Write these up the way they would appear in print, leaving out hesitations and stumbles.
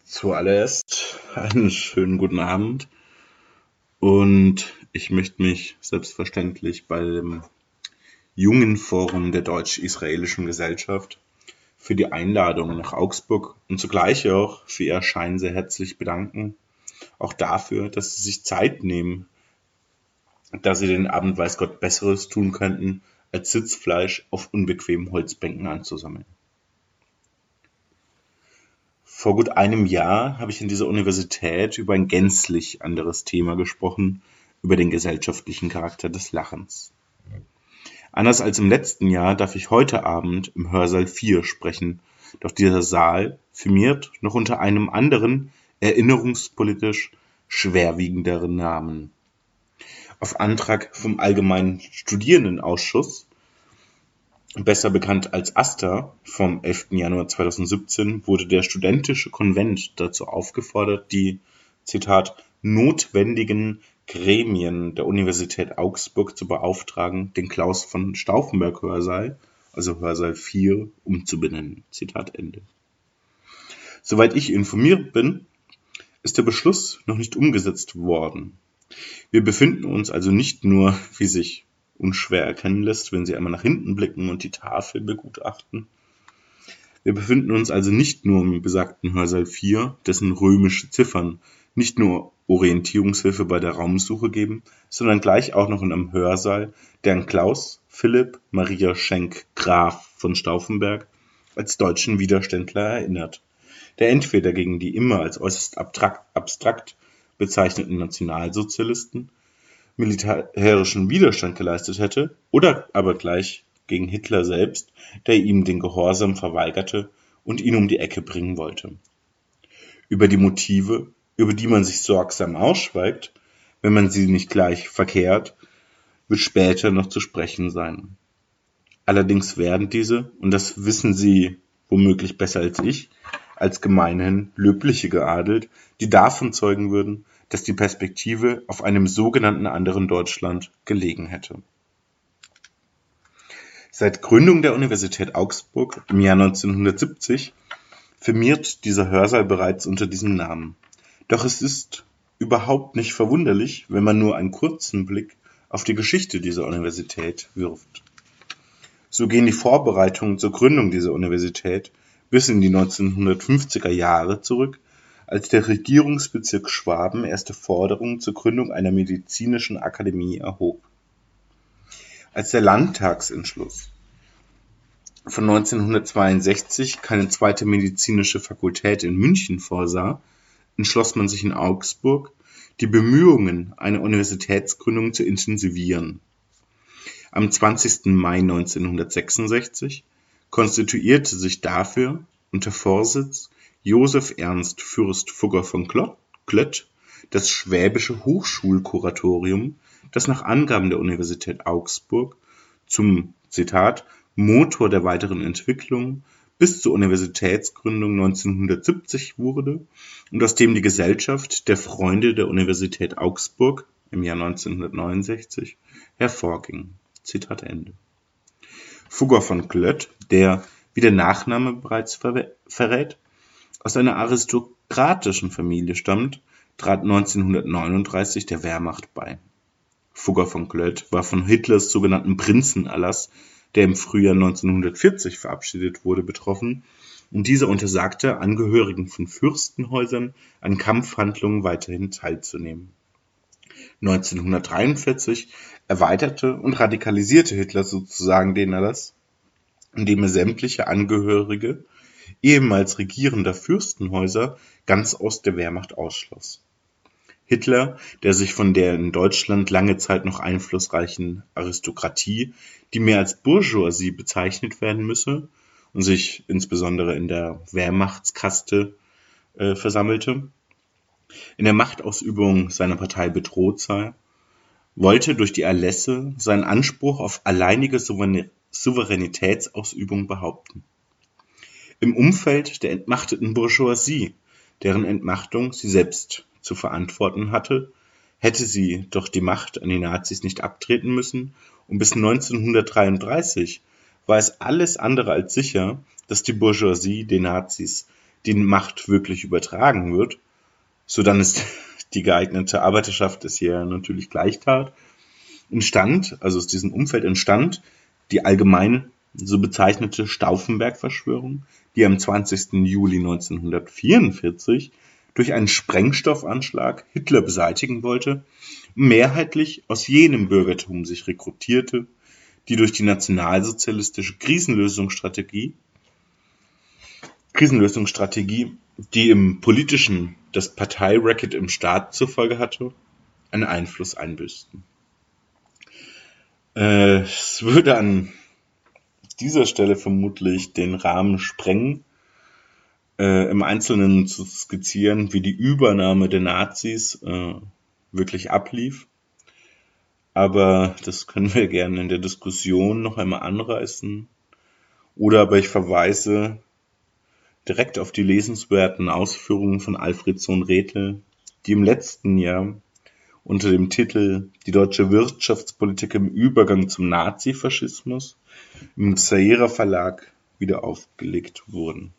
Zuallererst einen schönen guten Abend und ich möchte mich selbstverständlich bei dem Jungen Forum der Deutsch-Israelischen Gesellschaft für die Einladung nach Augsburg und zugleich auch für Ihr Erscheinen sehr herzlich bedanken. Auch dafür, dass Sie sich Zeit nehmen, da Sie den Abend weiß Gott Besseres tun könnten, als Sitzfleisch auf unbequemen Holzbänken anzusammeln. Vor gut einem Jahr habe ich an dieser Universität über ein gänzlich anderes Thema gesprochen, über den gesellschaftlichen Charakter des Lachens. Anders als im letzten Jahr darf ich heute Abend im Hörsaal 4 sprechen, doch dieser Saal firmiert noch unter einem anderen, erinnerungspolitisch schwerwiegenderen Namen. Auf Antrag vom Allgemeinen Studierendenausschuss, besser bekannt als AStA, vom 11. Januar 2017 wurde der Studentische Konvent dazu aufgefordert, die, Zitat, notwendigen Gremien der Universität Augsburg zu beauftragen, den Klaus von Stauffenberg Hörsaal, also Hörsaal 4, umzubenennen. Zitat Ende. Soweit ich informiert bin, ist der Beschluss noch nicht umgesetzt worden. Wir befinden uns also nicht nur, wie sich unschwer erkennen lässt, wenn Sie einmal nach hinten blicken und die Tafel begutachten. Wir befinden uns also nicht nur im besagten Hörsaal 4, dessen römische Ziffern nicht nur Orientierungshilfe bei der Raumsuche geben, sondern gleich auch noch in einem Hörsaal, der an Klaus Philipp Maria Schenk Graf von Stauffenberg als deutschen Widerständler erinnert, der entweder gegen die immer als äußerst abstrakt bezeichneten Nationalsozialisten militärischen Widerstand geleistet hätte, oder aber gleich gegen Hitler selbst, der ihm den Gehorsam verweigerte und ihn um die Ecke bringen wollte. Über die Motive, über die man sich sorgsam ausschweigt, wenn man sie nicht gleich verkehrt, wird später noch zu sprechen sein. Allerdings werden diese, und das wissen Sie womöglich besser als ich, als gemeinhin Löbliche geadelt, die davon zeugen würden, dass die Perspektive auf einem sogenannten anderen Deutschland gelegen hätte. Seit Gründung der Universität Augsburg im Jahr 1970 firmiert dieser Hörsaal bereits unter diesem Namen. Doch es ist überhaupt nicht verwunderlich, wenn man nur einen kurzen Blick auf die Geschichte dieser Universität wirft. So gehen die Vorbereitungen zur Gründung dieser Universität bis in die 1950er Jahre zurück, als der Regierungsbezirk Schwaben erste Forderungen zur Gründung einer medizinischen Akademie erhob. Als der Landtagsentschluss von 1962 keine zweite medizinische Fakultät in München vorsah, entschloss man sich in Augsburg, die Bemühungen einer Universitätsgründung zu intensivieren. Am 20. Mai 1966 konstituierte sich dafür unter Vorsitz Joseph Ernst Fürst Fugger von Klött das Schwäbische Hochschulkuratorium, das nach Angaben der Universität Augsburg zum, Zitat, Motor der weiteren Entwicklung bis zur Universitätsgründung 1970 wurde und aus dem die Gesellschaft der Freunde der Universität Augsburg im Jahr 1969 hervorging. Zitat Ende. Fugger von Klött, der, wie der Nachname bereits verrät, aus einer aristokratischen Familie stammt, trat 1939 der Wehrmacht bei. Fugger von Klött war von Hitlers sogenannten Prinzenerlass, der im Frühjahr 1940 verabschiedet wurde, betroffen, und dieser untersagte Angehörigen von Fürstenhäusern an Kampfhandlungen weiterhin teilzunehmen. 1943 erweiterte und radikalisierte Hitler sozusagen den Erlass, indem er sämtliche Angehörige ehemals regierender Fürstenhäuser ganz aus der Wehrmacht ausschloss. Hitler, der sich von der in Deutschland lange Zeit noch einflussreichen Aristokratie, die mehr als Bourgeoisie bezeichnet werden müsse und sich insbesondere in der Wehrmachtskaste versammelte, in der Machtausübung seiner Partei bedroht sei, wollte durch die Erlässe seinen Anspruch auf alleinige Souveränitätsausübung behaupten. Im Umfeld der entmachteten Bourgeoisie, deren Entmachtung sie selbst zu verantworten hatte, hätte sie doch die Macht an die Nazis nicht abtreten müssen, und bis 1933 war es alles andere als sicher, dass die Bourgeoisie den Nazis die Macht wirklich übertragen wird, sodann ist die geeignete Arbeiterschaft es hier natürlich gleich tat, also aus diesem Umfeld entstand die allgemein so bezeichnete Stauffenberg-Verschwörung, die am 20. Juli 1944 durch einen Sprengstoffanschlag Hitler beseitigen wollte, mehrheitlich aus jenem Bürgertum sich rekrutierte, die durch die nationalsozialistische Krisenlösungsstrategie, die im politischen das Parteiracket im Staat zur Folge hatte, einen Einfluss einbüßten. Es würde an dieser Stelle vermutlich den Rahmen sprengen, im Einzelnen zu skizzieren, wie die Übernahme der Nazis wirklich ablief. Aber das können wir gerne in der Diskussion noch einmal anreißen. Oder aber ich verweise direkt auf die lesenswerten Ausführungen von Alfred Sohn-Rethel, die im letzten Jahr unter dem Titel Die deutsche Wirtschaftspolitik im Übergang zum Nazifaschismus im Zaira Verlag wieder aufgelegt wurden.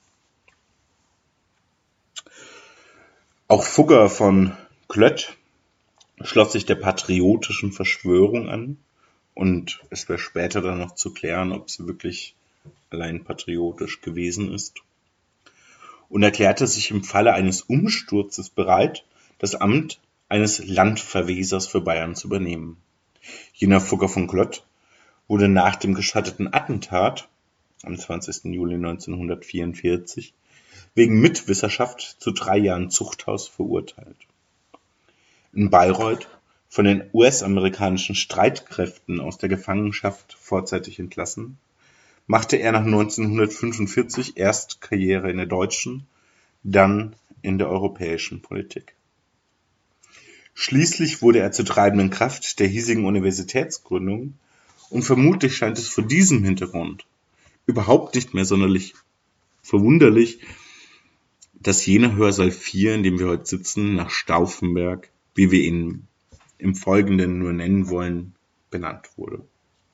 Auch Fugger von Klött schloss sich der patriotischen Verschwörung an, und es wäre später dann noch zu klären, ob sie wirklich allein patriotisch gewesen ist, und erklärte sich im Falle eines Umsturzes bereit, das Amt eines Landverwesers für Bayern zu übernehmen. Jener Fugger von Klött wurde nach dem gescheiterten Attentat am 20. Juli 1944 wegen Mitwisserschaft zu 3 Jahren Zuchthaus verurteilt. In Bayreuth von den US-amerikanischen Streitkräften aus der Gefangenschaft vorzeitig entlassen, machte er nach 1945 erst Karriere in der deutschen, dann in der europäischen Politik. Schließlich wurde er zur treibenden Kraft der hiesigen Universitätsgründung, und vermutlich scheint es vor diesem Hintergrund überhaupt nicht mehr sonderlich verwunderlich, dass jener Hörsaal 4, in dem wir heute sitzen, nach Stauffenberg, wie wir ihn im Folgenden nur nennen wollen, benannt wurde.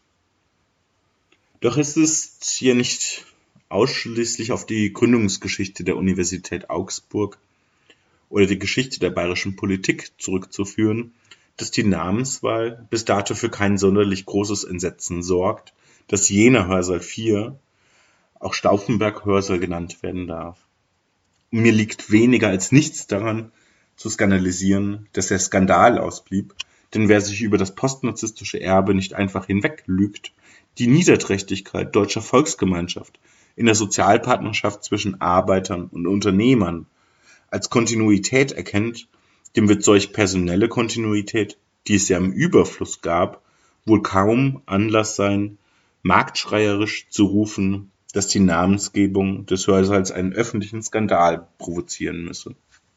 Doch es ist hier nicht ausschließlich auf die Gründungsgeschichte der Universität Augsburg oder die Geschichte der bayerischen Politik zurückzuführen, dass die Namenswahl bis dato für kein sonderlich großes Entsetzen sorgt, dass jener Hörsaal 4 auch Stauffenberg-Hörsaal genannt werden darf. Und mir liegt weniger als nichts daran, zu skandalisieren, dass der Skandal ausblieb, denn wer sich über das postnazistische Erbe nicht einfach hinweglügt, die Niederträchtigkeit deutscher Volksgemeinschaft in der Sozialpartnerschaft zwischen Arbeitern und Unternehmern als Kontinuität erkennt, dem wird solch personelle Kontinuität, die es ja im Überfluss gab, wohl kaum Anlass sein, marktschreierisch zu rufen, dass die Namensgebung des Hörsaals einen öffentlichen Skandal provozieren müsse.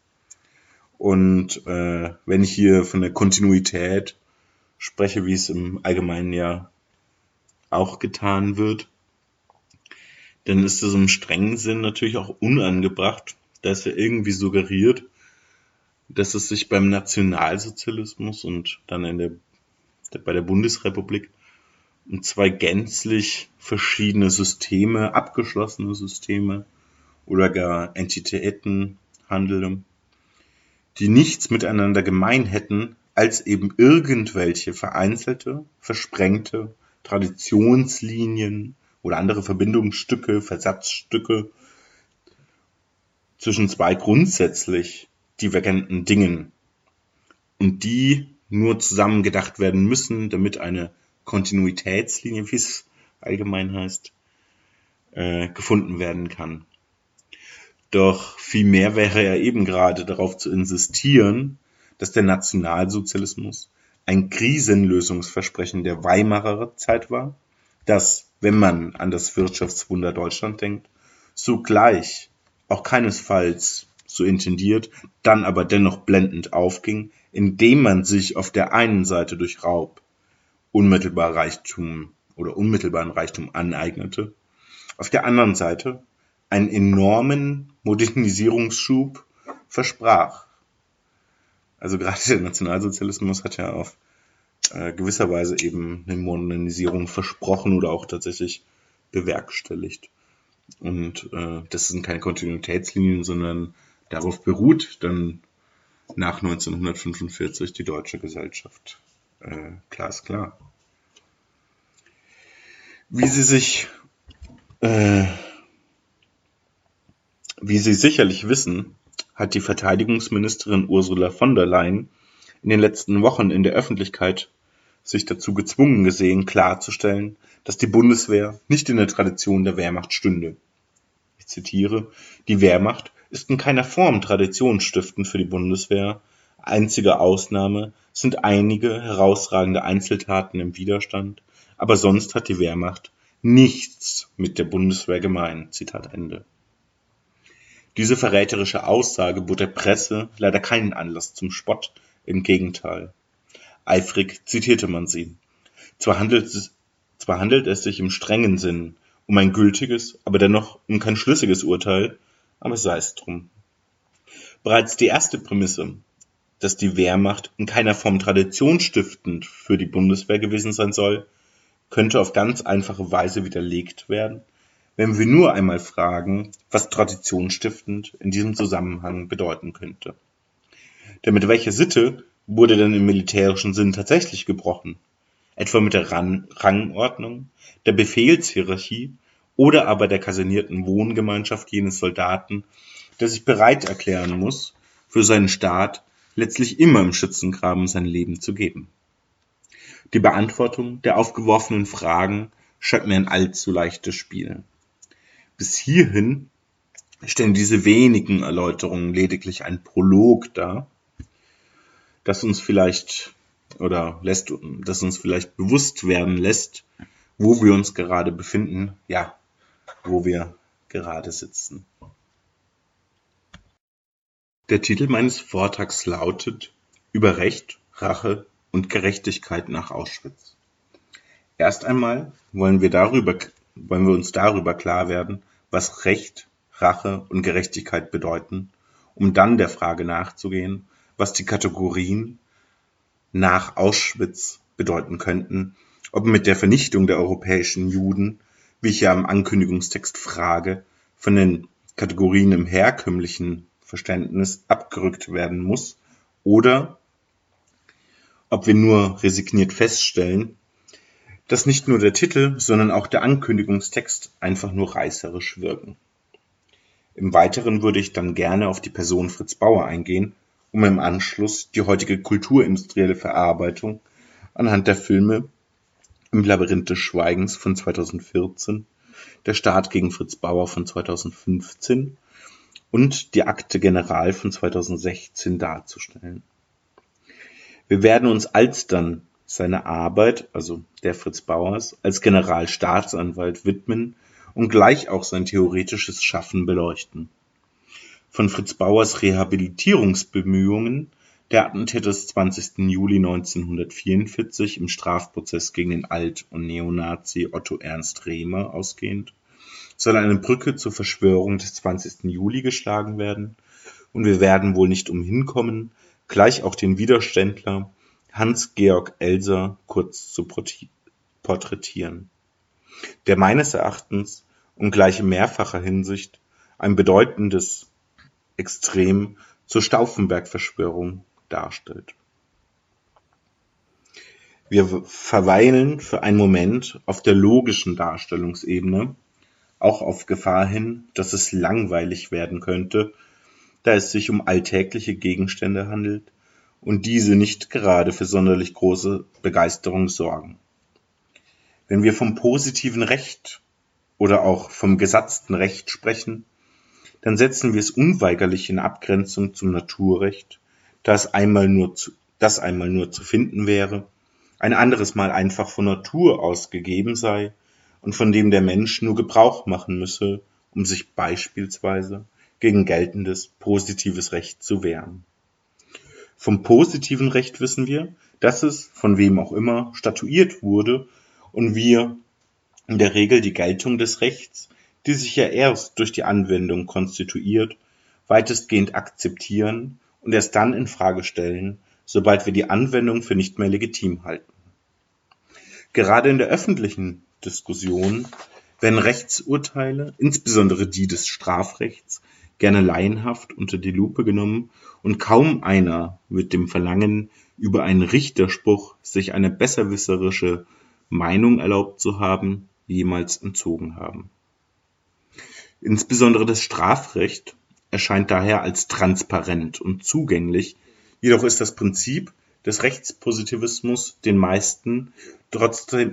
Und wenn ich hier von der Kontinuität spreche, wie es im Allgemeinen ja auch getan wird, dann ist es im strengen Sinn natürlich auch unangebracht, da es ja irgendwie suggeriert, dass es sich beim Nationalsozialismus und dann bei der Bundesrepublik um 2 gänzlich verschiedene Systeme, abgeschlossene Systeme oder gar Entitäten handelte, die nichts miteinander gemein hätten, als eben irgendwelche vereinzelte, versprengte Traditionslinien oder andere Verbindungsstücke, Versatzstücke zwischen 2 grundsätzlich divergenten Dingen, und die nur zusammen gedacht werden müssen, damit eine Kontinuitätslinie, wie es allgemein heißt, gefunden werden kann. Doch vielmehr wäre er eben gerade darauf zu insistieren, dass der Nationalsozialismus ein Krisenlösungsversprechen der Weimarer Zeit war, das, wenn man an das Wirtschaftswunder Deutschland denkt, sogleich auch keinesfalls so intendiert, dann aber dennoch blendend aufging, indem man sich auf der einen Seite durch Raub unmittelbaren Reichtum aneignete, auf der anderen Seite einen enormen Modernisierungsschub versprach. Also gerade der Nationalsozialismus hat ja auf gewisser Weise eben eine Modernisierung versprochen oder auch tatsächlich bewerkstelligt. Und das sind keine Kontinuitätslinien, sondern darauf beruht dann nach 1945 die deutsche Gesellschaft. Glasklar. Wie Sie sicherlich wissen, hat die Verteidigungsministerin Ursula von der Leyen in den letzten Wochen in der Öffentlichkeit sich dazu gezwungen gesehen, klarzustellen, dass die Bundeswehr nicht in der Tradition der Wehrmacht stünde. Ich zitiere: Die Wehrmacht ist in keiner Form traditionsstiftend für die Bundeswehr. Einzige Ausnahme sind einige herausragende Einzeltaten im Widerstand, aber sonst hat die Wehrmacht nichts mit der Bundeswehr gemein. Zitat Ende. Diese verräterische Aussage bot der Presse leider keinen Anlass zum Spott, im Gegenteil. Eifrig zitierte man sie. Zwar handelt es sich im strengen Sinn um ein gültiges, aber dennoch um kein schlüssiges Urteil, aber sei es drum. Bereits die erste Prämisse, dass die Wehrmacht in keiner Form traditionsstiftend für die Bundeswehr gewesen sein soll, könnte auf ganz einfache Weise widerlegt werden, wenn wir nur einmal fragen, was traditionsstiftend in diesem Zusammenhang bedeuten könnte. Denn mit welcher Sitte wurde denn im militärischen Sinn tatsächlich gebrochen? Etwa mit der Rangordnung, der Befehlshierarchie oder aber der kasernierten Wohngemeinschaft jenes Soldaten, der sich bereit erklären muss, für seinen Staat letztlich immer im Schützengraben sein Leben zu geben. Die Beantwortung der aufgeworfenen Fragen scheint mir ein allzu leichtes Spiel. Bis hierhin stellen diese wenigen Erläuterungen lediglich ein Prolog dar, das uns vielleicht bewusst werden lässt, wo wir uns gerade befinden, ja, wo wir gerade sitzen. Der Titel meines Vortrags lautet: Über Recht, Rache und Gerechtigkeit nach Auschwitz. Erst einmal wollen wir uns darüber klar werden, was Recht, Rache und Gerechtigkeit bedeuten, um dann der Frage nachzugehen, was die Kategorien nach Auschwitz bedeuten könnten, ob mit der Vernichtung der europäischen Juden, wie ich ja im Ankündigungstext frage, von den Kategorien im herkömmlichen Verständnis abgerückt werden muss, oder ob wir nur resigniert feststellen, dass nicht nur der Titel, sondern auch der Ankündigungstext einfach nur reißerisch wirken. Im Weiteren würde ich dann gerne auf die Person Fritz Bauer eingehen, um im Anschluss die heutige kulturindustrielle Verarbeitung anhand der Filme Im Labyrinth des Schweigens von 2014, Der Staat gegen Fritz Bauer von 2015 und Die Akte General von 2016 darzustellen. Wir werden uns alsdann seine Arbeit, also der Fritz Bauers, als Generalstaatsanwalt widmen und gleich auch sein theoretisches Schaffen beleuchten. Von Fritz Bauers Rehabilitierungsbemühungen der Attentäter des 20. Juli 1944 im Strafprozess gegen den Alt- und Neonazi Otto Ernst Remer ausgehend, soll eine Brücke zur Verschwörung des 20. Juli geschlagen werden, und wir werden wohl nicht umhin kommen, gleich auch den Widerständler Hans-Georg Elser kurz zu porträtieren, der meines Erachtens und gleich in mehrfacher Hinsicht ein bedeutendes Extrem zur Stauffenberg-Verschwörung darstellt. Wir verweilen für einen Moment auf der logischen Darstellungsebene, auch auf Gefahr hin, dass es langweilig werden könnte, da es sich um alltägliche Gegenstände handelt und diese nicht gerade für sonderlich große Begeisterung sorgen. Wenn wir vom positiven Recht oder auch vom gesatzten Recht sprechen, dann setzen wir es unweigerlich in Abgrenzung zum Naturrecht, das einmal nur zu finden wäre, ein anderes Mal einfach von Natur aus gegeben sei und von dem der Mensch nur Gebrauch machen müsse, um sich beispielsweise gegen geltendes positives Recht zu wehren. Vom positiven Recht wissen wir, dass es, von wem auch immer, statuiert wurde und wir in der Regel die Geltung des Rechts, die sich ja erst durch die Anwendung konstituiert, weitestgehend akzeptieren und erst dann in Frage stellen, sobald wir die Anwendung für nicht mehr legitim halten. Gerade in der öffentlichen Diskussion werden Rechtsurteile, insbesondere die des Strafrechts, gerne laienhaft unter die Lupe genommen und kaum einer wird dem Verlangen, über einen Richterspruch sich eine besserwisserische Meinung erlaubt zu haben, jemals entzogen haben. Insbesondere das Strafrecht erscheint daher als transparent und zugänglich, jedoch ist das Prinzip des Rechtspositivismus den meisten trotzdem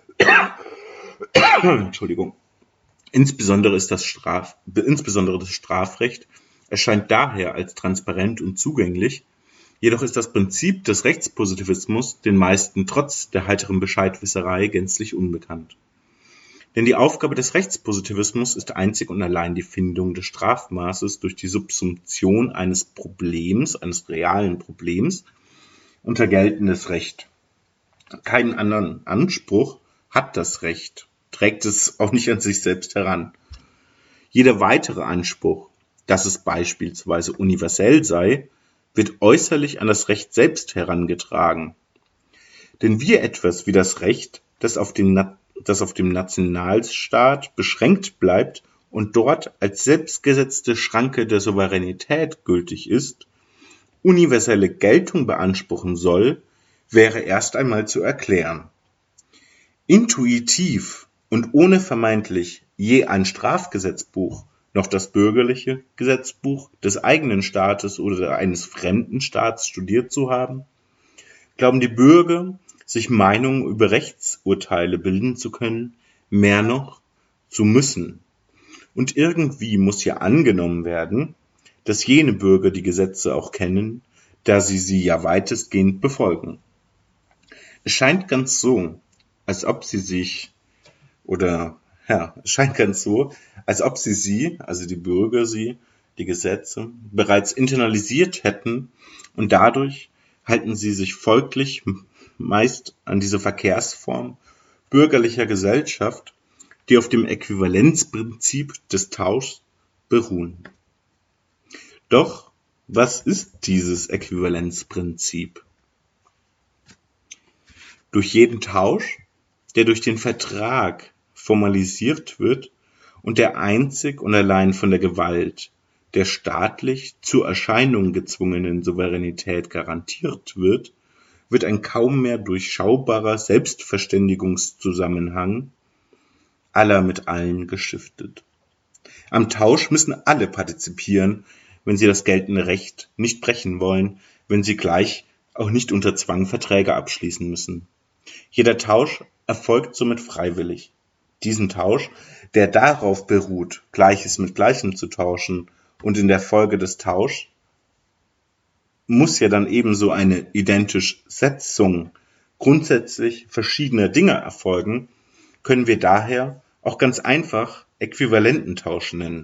Insbesondere das Strafrecht erscheint daher als transparent und zugänglich, jedoch ist das Prinzip des Rechtspositivismus den meisten trotz der heiteren Bescheidwisserei gänzlich unbekannt. Denn die Aufgabe des Rechtspositivismus ist einzig und allein die Findung des Strafmaßes durch die Subsumption eines Problems, eines realen Problems, unter geltendes Recht. Keinen anderen Anspruch hat das Recht, trägt es auch nicht an sich selbst heran. Jeder weitere Anspruch, dass es beispielsweise universell sei, wird äußerlich an das Recht selbst herangetragen. Denn wir etwas wie das Recht, das auf dem Nationalstaat beschränkt bleibt und dort als selbstgesetzte Schranke der Souveränität gültig ist, universelle Geltung beanspruchen soll, wäre erst einmal zu erklären. Intuitiv und ohne vermeintlich je ein Strafgesetzbuch noch das bürgerliche Gesetzbuch des eigenen Staates oder eines fremden Staats studiert zu haben, glauben die Bürger, sich Meinungen über Rechtsurteile bilden zu können, mehr noch zu müssen. Und irgendwie muss ja angenommen werden, dass jene Bürger die Gesetze auch kennen, da sie ja weitestgehend befolgen. Es scheint ganz so, als ob sie, also die Bürger die Gesetze, bereits internalisiert hätten und dadurch halten sie sich folglich meist an diese Verkehrsform bürgerlicher Gesellschaft, die auf dem Äquivalenzprinzip des Tauschs beruhen. Doch was ist dieses Äquivalenzprinzip? Durch jeden Tausch, der durch den Vertrag formalisiert wird und der einzig und allein von der Gewalt der staatlich zur Erscheinung gezwungenen Souveränität garantiert wird, wird ein kaum mehr durchschaubarer Selbstverständigungszusammenhang aller mit allen gestiftet. Am Tausch müssen alle partizipieren, wenn sie das geltende Recht nicht brechen wollen, wenn sie gleich auch nicht unter Zwang Verträge abschließen müssen. Jeder Tausch erfolgt somit freiwillig. Diesen Tausch, der darauf beruht, Gleiches mit Gleichem zu tauschen und in der Folge des Tauschs muss ja dann ebenso eine Identischsetzung grundsätzlich verschiedener Dinge erfolgen, können wir daher auch ganz einfach Äquivalententausch nennen.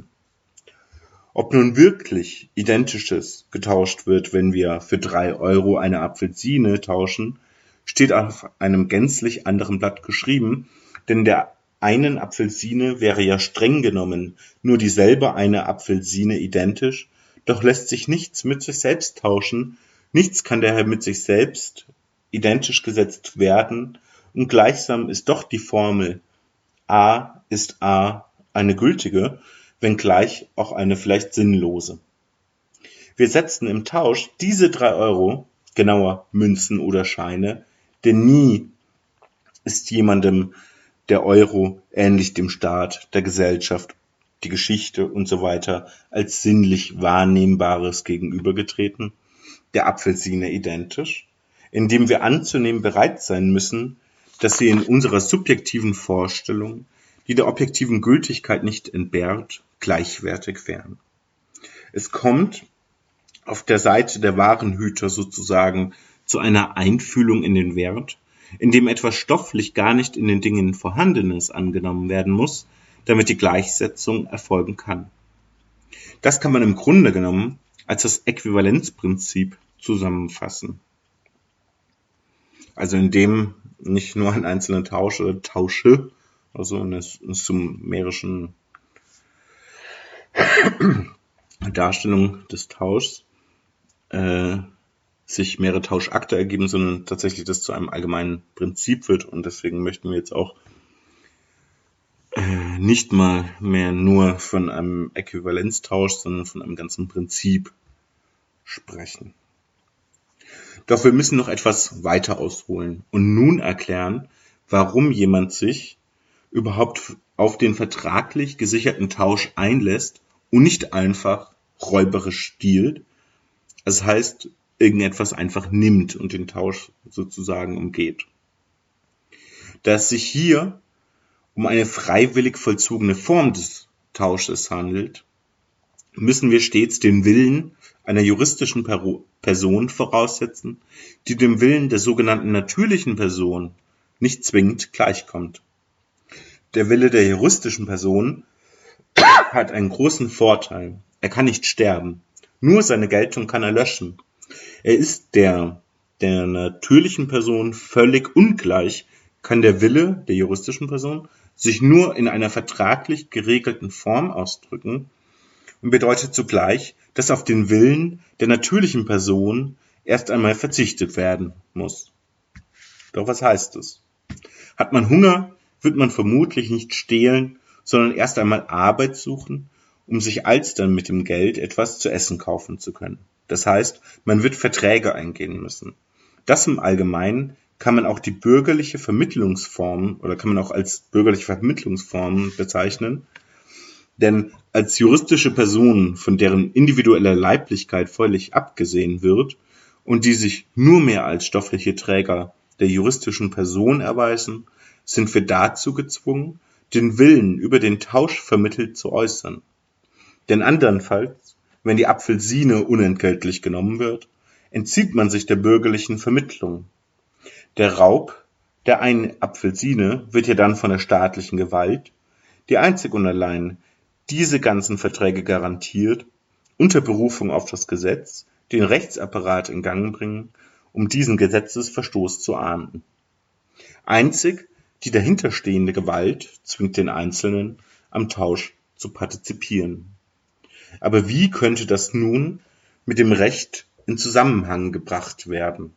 Ob nun wirklich Identisches getauscht wird, wenn wir für 3 € eine Apfelsine tauschen, steht auf einem gänzlich anderen Blatt geschrieben, denn der einen Apfelsine wäre ja streng genommen nur dieselbe eine Apfelsine identisch, doch lässt sich nichts mit sich selbst tauschen, nichts kann daher mit sich selbst identisch gesetzt werden und gleichsam ist doch die Formel A ist A eine gültige, wenngleich auch eine vielleicht sinnlose. Wir setzen im Tausch diese 3 €, genauer Münzen oder Scheine, denn nie ist jemandem der Euro ähnlich dem Staat, der Gesellschaft, die Geschichte und so weiter als sinnlich Wahrnehmbares gegenübergetreten, der Apfelsine identisch, indem wir anzunehmen bereit sein müssen, dass sie in unserer subjektiven Vorstellung, die der objektiven Gültigkeit nicht entbehrt, gleichwertig wären. Es kommt auf der Seite der Warenhüter sozusagen zu einer Einfühlung in den Wert, in dem etwas stofflich gar nicht in den Dingen Vorhandenes angenommen werden muss, damit die Gleichsetzung erfolgen kann. Das kann man im Grunde genommen als das Äquivalenzprinzip zusammenfassen. Also indem nicht nur ein einzelner Tausche, also in der sumerischen Darstellung des Tauschs, sich mehrere Tauschakte ergeben, sondern tatsächlich das zu einem allgemeinen Prinzip wird. Und deswegen möchten wir jetzt auch nicht mal mehr nur von einem Äquivalenztausch, sondern von einem ganzen Prinzip sprechen. Doch wir müssen noch etwas weiter ausholen und nun erklären, warum jemand sich überhaupt auf den vertraglich gesicherten Tausch einlässt und nicht einfach räuberisch stiehlt. Das heißt, irgendetwas einfach nimmt und den Tausch sozusagen umgeht. Da es sich hier um eine freiwillig vollzogene Form des Tausches handelt, müssen wir stets den Willen einer juristischen Person voraussetzen, die dem Willen der sogenannten natürlichen Person nicht zwingend gleichkommt. Der Wille der juristischen Person hat einen großen Vorteil. Er kann nicht sterben. Nur seine Geltung kann er löschen. Er ist der natürlichen Person völlig ungleich, kann der Wille der juristischen Person sich nur in einer vertraglich geregelten Form ausdrücken und bedeutet zugleich, dass auf den Willen der natürlichen Person erst einmal verzichtet werden muss. Doch was heißt es? Hat man Hunger, wird man vermutlich nicht stehlen, sondern erst einmal Arbeit suchen, um sich alsdann mit dem Geld etwas zu essen kaufen zu können. Das heißt, man wird Verträge eingehen müssen. Das im Allgemeinen kann man auch die bürgerliche Vermittlungsform oder kann man auch als bürgerliche Vermittlungsform bezeichnen, denn als juristische Person, von deren individueller Leiblichkeit völlig abgesehen wird und die sich nur mehr als stoffliche Träger der juristischen Person erweisen, sind wir dazu gezwungen, den Willen über den Tausch vermittelt zu äußern. Denn andernfalls, wenn die Apfelsine unentgeltlich genommen wird, entzieht man sich der bürgerlichen Vermittlung. Der Raub der einen Apfelsine wird ja dann von der staatlichen Gewalt, die einzig und allein diese ganzen Verträge garantiert, unter Berufung auf das Gesetz, den Rechtsapparat in Gang bringen, um diesen Gesetzesverstoß zu ahnden. Einzig die dahinterstehende Gewalt zwingt den Einzelnen, am Tausch zu partizipieren. Aber wie könnte das nun mit dem Recht in Zusammenhang gebracht werden?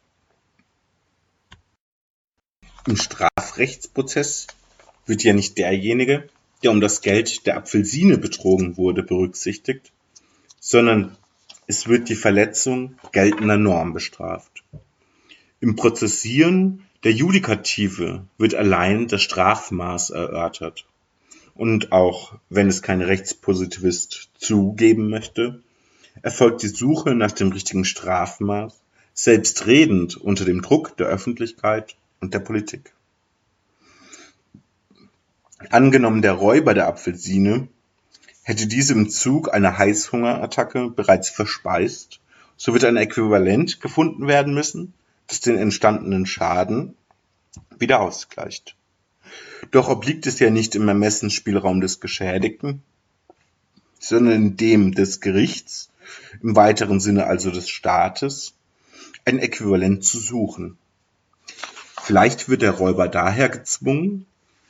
Im Strafrechtsprozess wird ja nicht derjenige, der um das Geld der Apfelsine betrogen wurde, berücksichtigt, sondern es wird die Verletzung geltender Norm bestraft. Im Prozessieren der Judikative wird allein das Strafmaß erörtert. Und auch wenn es kein Rechtspositivist zugeben möchte, erfolgt die Suche nach dem richtigen Strafmaß selbstredend unter dem Druck der Öffentlichkeit und der Politik. Angenommen, der Räuber der Apfelsine hätte diese im Zug einer Heißhungerattacke bereits verspeist, so wird ein Äquivalent gefunden werden müssen, das den entstandenen Schaden wieder ausgleicht. Doch obliegt es ja nicht im Ermessensspielraum des Geschädigten, sondern in dem des Gerichts, im weiteren Sinne also des Staates, ein Äquivalent zu suchen. Vielleicht wird der Räuber daher gezwungen,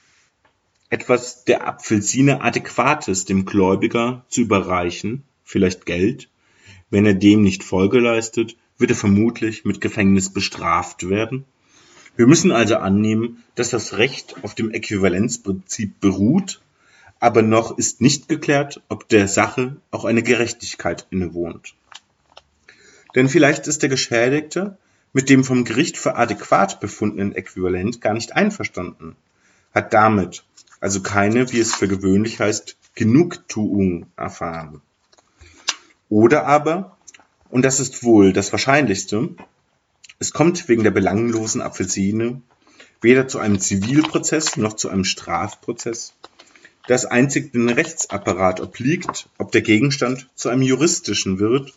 etwas der Apfelsine Adäquates dem Gläubiger zu überreichen, vielleicht Geld. Wenn er dem nicht Folge leistet, wird er vermutlich mit Gefängnis bestraft werden. Wir müssen also annehmen, dass das Recht auf dem Äquivalenzprinzip beruht, aber noch ist nicht geklärt, ob der Sache auch eine Gerechtigkeit innewohnt. Denn vielleicht ist der Geschädigte mit dem vom Gericht für adäquat befundenen Äquivalent gar nicht einverstanden, hat damit also keine, wie es für gewöhnlich heißt, Genugtuung erfahren. Oder aber, und das ist wohl das Wahrscheinlichste, es kommt wegen der belanglosen Apfelsine weder zu einem Zivilprozess noch zu einem Strafprozess, da es einzig dem Rechtsapparat obliegt, ob der Gegenstand zu einem juristischen wird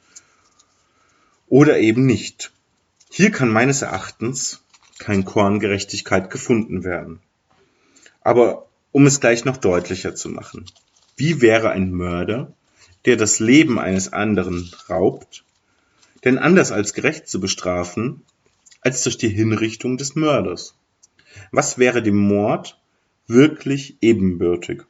oder eben nicht. Hier kann meines Erachtens kein Korn Gerechtigkeit gefunden werden. Aber um es gleich noch deutlicher zu machen, wie wäre ein Mörder, der das Leben eines anderen raubt, denn anders als gerecht zu bestrafen, als durch die Hinrichtung des Mörders? Was wäre dem Mord wirklich ebenbürtig?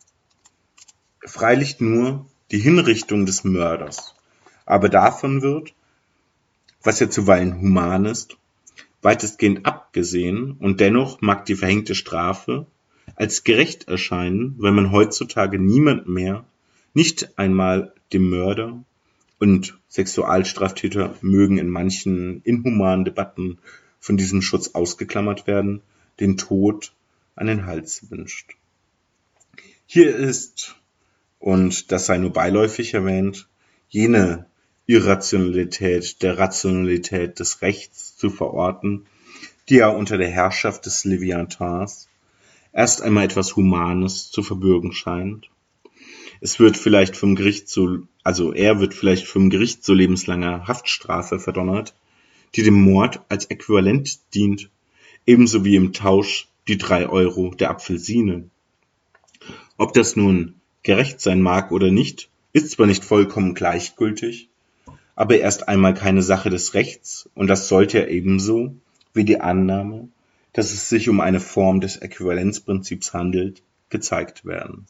Freilich nur die Hinrichtung des Mörders, aber davon wird, was ja zuweilen human ist, weitestgehend abgesehen und dennoch mag die verhängte Strafe als gerecht erscheinen, weil man heutzutage niemand mehr, nicht einmal dem Mörder, und Sexualstraftäter mögen in manchen inhumanen Debatten von diesem Schutz ausgeklammert werden, den Tod an den Hals wünscht. Hier ist, und das sei nur beiläufig erwähnt, jene Irrationalität der Rationalität des Rechts zu verorten, die ja unter der Herrschaft des Leviathans erst einmal etwas Humanes zu verbürgen scheint. Er wird vielleicht vom Gericht zu lebenslanger Haftstrafe verdonnert, die dem Mord als Äquivalent dient, ebenso wie im Tausch die 3 Euro der Apfelsine. Ob das nun gerecht sein mag oder nicht, ist zwar nicht vollkommen gleichgültig, aber erst einmal keine Sache des Rechts, und das sollte ja ebenso wie die Annahme, dass es sich um eine Form des Äquivalenzprinzips handelt, gezeigt werden.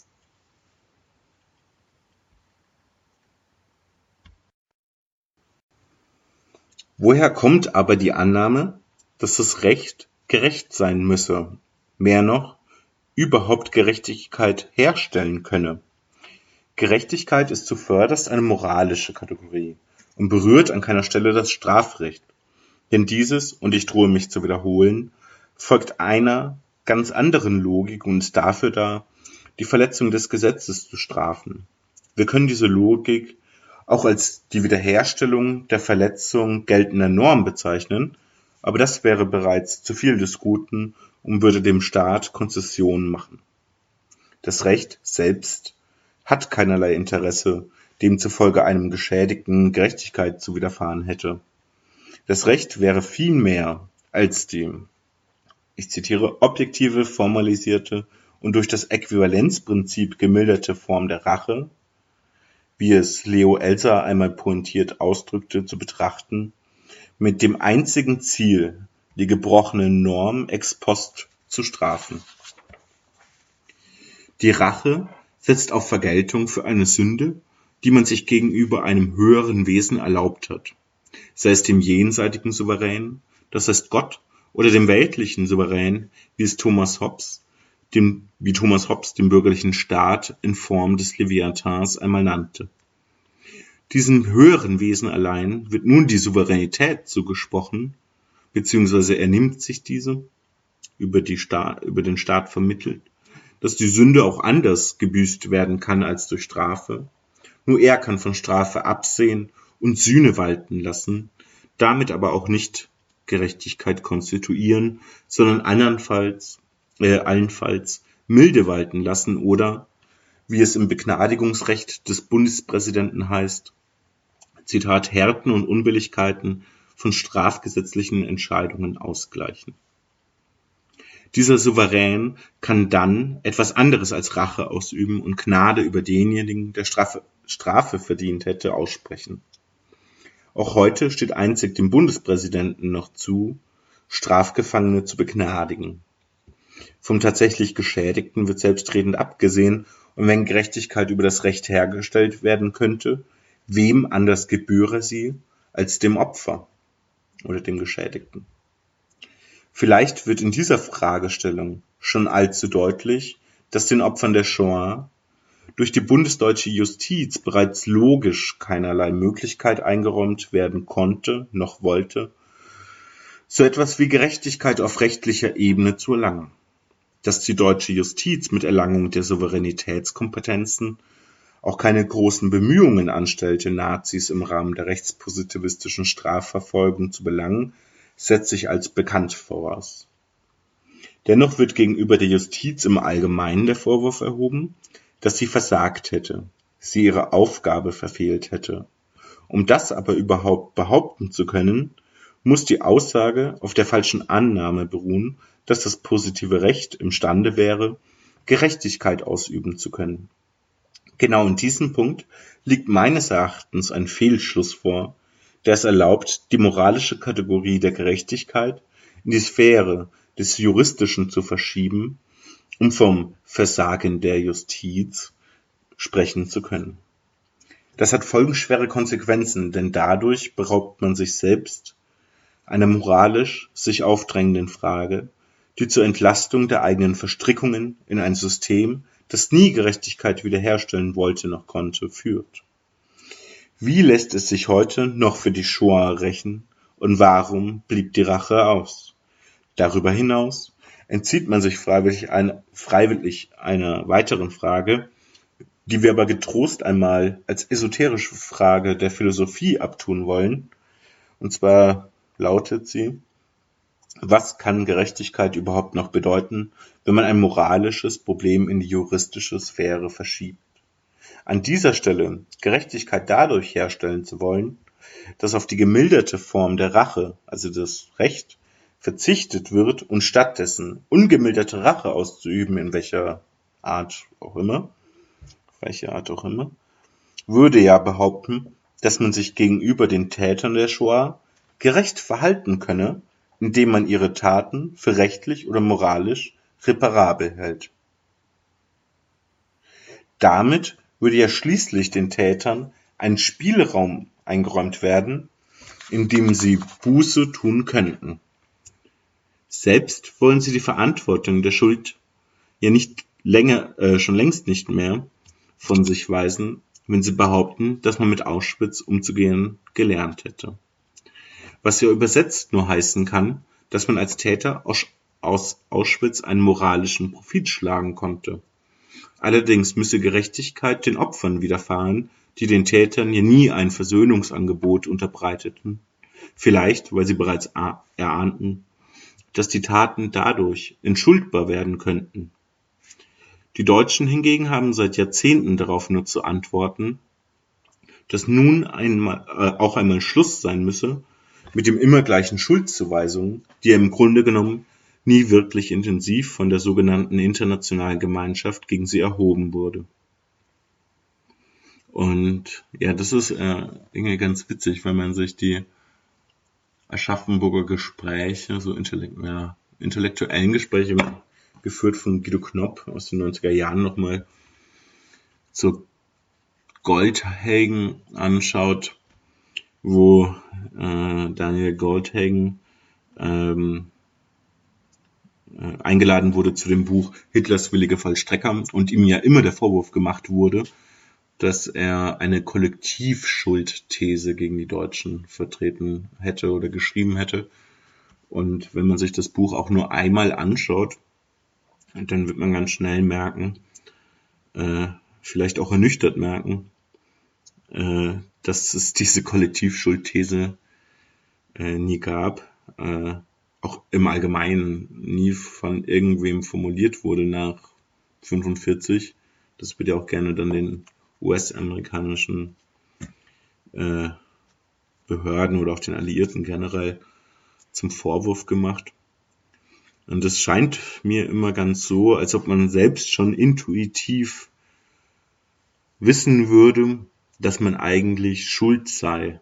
Woher kommt aber die Annahme, dass das Recht gerecht sein müsse, mehr noch, überhaupt Gerechtigkeit herstellen könne? Gerechtigkeit ist zuvörderst eine moralische Kategorie und berührt an keiner Stelle das Strafrecht. Denn dieses, und ich drohe mich zu wiederholen, folgt einer ganz anderen Logik und ist dafür da, die Verletzung des Gesetzes zu strafen. Wir können diese Logik auch als die Wiederherstellung der Verletzung geltender Norm bezeichnen, aber das wäre bereits zu viel des Guten und würde dem Staat Konzessionen machen. Das Recht selbst hat keinerlei Interesse, demzufolge einem Geschädigten Gerechtigkeit zu widerfahren hätte. Das Recht wäre viel mehr als die, ich zitiere, objektive, formalisierte und durch das Äquivalenzprinzip gemilderte Form der Rache, wie es Leo Elsa einmal pointiert ausdrückte, zu betrachten, mit dem einzigen Ziel, die gebrochene Norm ex post zu strafen. Die Rache setzt auf Vergeltung für eine Sünde, die man sich gegenüber einem höheren Wesen erlaubt hat, sei es dem jenseitigen Souverän, das heißt Gott, oder dem weltlichen Souverän, wie Thomas Hobbes den bürgerlichen Staat in Form des Leviathans einmal nannte. Diesem höheren Wesen allein wird nun die Souveränität zugesprochen, beziehungsweise er nimmt sich diese, über den Staat vermittelt, dass die Sünde auch anders gebüßt werden kann als durch Strafe. Nur er kann von Strafe absehen und Sühne walten lassen, damit aber auch nicht Gerechtigkeit konstituieren, sondern allenfalls Milde walten lassen oder, wie es im Begnadigungsrecht des Bundespräsidenten heißt, Zitat, Härten und Unbilligkeiten von strafgesetzlichen Entscheidungen ausgleichen. Dieser Souverän kann dann etwas anderes als Rache ausüben und Gnade über denjenigen, der Strafe verdient hätte, aussprechen. Auch heute steht einzig dem Bundespräsidenten noch zu, Strafgefangene zu begnadigen. Vom tatsächlich Geschädigten wird selbstredend abgesehen, und wenn Gerechtigkeit über das Recht hergestellt werden könnte, wem anders gebühre sie als dem Opfer oder dem Geschädigten? Vielleicht wird in dieser Fragestellung schon allzu deutlich, dass den Opfern der Shoah durch die bundesdeutsche Justiz bereits logisch keinerlei Möglichkeit eingeräumt werden konnte noch wollte, so etwas wie Gerechtigkeit auf rechtlicher Ebene zu erlangen. Dass die deutsche Justiz mit Erlangung der Souveränitätskompetenzen auch keine großen Bemühungen anstellte, Nazis im Rahmen der rechtspositivistischen Strafverfolgung zu belangen, setzt sich als bekannt voraus. Dennoch wird gegenüber der Justiz im Allgemeinen der Vorwurf erhoben, dass sie versagt hätte, sie ihre Aufgabe verfehlt hätte. Um das aber überhaupt behaupten zu können, muss die Aussage auf der falschen Annahme beruhen, dass das positive Recht imstande wäre, Gerechtigkeit ausüben zu können. Genau in diesem Punkt liegt meines Erachtens ein Fehlschluss vor, der es erlaubt, die moralische Kategorie der Gerechtigkeit in die Sphäre des Juristischen zu verschieben, um vom Versagen der Justiz sprechen zu können. Das hat folgenschwere Konsequenzen, denn dadurch beraubt man sich selbst einer moralisch sich aufdrängenden Frage, die zur Entlastung der eigenen Verstrickungen in ein System, das nie Gerechtigkeit wiederherstellen wollte noch konnte, führt. Wie lässt es sich heute noch für die Shoah rächen und warum blieb die Rache aus? Darüber hinaus entzieht man sich freiwillig einer weiteren Frage, die wir aber getrost einmal als esoterische Frage der Philosophie abtun wollen. Und zwar lautet sie: Was kann Gerechtigkeit überhaupt noch bedeuten, wenn man ein moralisches Problem in die juristische Sphäre verschiebt? An dieser Stelle Gerechtigkeit dadurch herstellen zu wollen, dass auf die gemilderte Form der Rache, also das Recht, verzichtet wird und stattdessen ungemilderte Rache auszuüben, in welche Art auch immer, würde ja behaupten, dass man sich gegenüber den Tätern der Shoah gerecht verhalten könne, indem man ihre Taten für rechtlich oder moralisch reparabel hält. Damit würde ja schließlich den Tätern ein Spielraum eingeräumt werden, in dem sie Buße tun könnten. Selbst wollen sie die Verantwortung der Schuld ja schon längst nicht mehr von sich weisen, wenn sie behaupten, dass man mit Auschwitz umzugehen gelernt hätte. Was ja übersetzt nur heißen kann, dass man als Täter aus Auschwitz einen moralischen Profit schlagen konnte. Allerdings müsse Gerechtigkeit den Opfern widerfahren, die den Tätern ja nie ein Versöhnungsangebot unterbreiteten, vielleicht weil sie bereits erahnten, dass die Taten dadurch entschuldbar werden könnten. Die Deutschen hingegen haben seit Jahrzehnten darauf nur zu antworten, dass nun auch einmal Schluss sein müsse mit dem immer gleichen Schuldzuweisungen, die ja im Grunde genommen nie wirklich intensiv von der sogenannten internationalen Gemeinschaft gegen sie erhoben wurde. Und ja, das ist irgendwie ganz witzig, wenn man sich die Aschaffenburger Gespräche, so intellektuellen Gespräche geführt von Guido Knopp aus den 90er Jahren nochmal zur Goldhagen anschaut, wo Daniel Goldhagen eingeladen wurde zu dem Buch Hitlers willige Vollstrecker und ihm ja immer der Vorwurf gemacht wurde, dass er eine Kollektivschuldthese gegen die Deutschen vertreten hätte oder geschrieben hätte. Und wenn man sich das Buch auch nur einmal anschaut, dann wird man ganz schnell merken, vielleicht auch ernüchtert merken, dass es diese Kollektivschuldthese nie gab, auch im Allgemeinen nie von irgendwem formuliert wurde nach 1945. Das wird ja auch gerne dann den US-amerikanischen Behörden oder auch den Alliierten generell zum Vorwurf gemacht. Und es scheint mir immer ganz so, als ob man selbst schon intuitiv wissen würde, dass man eigentlich schuld sei.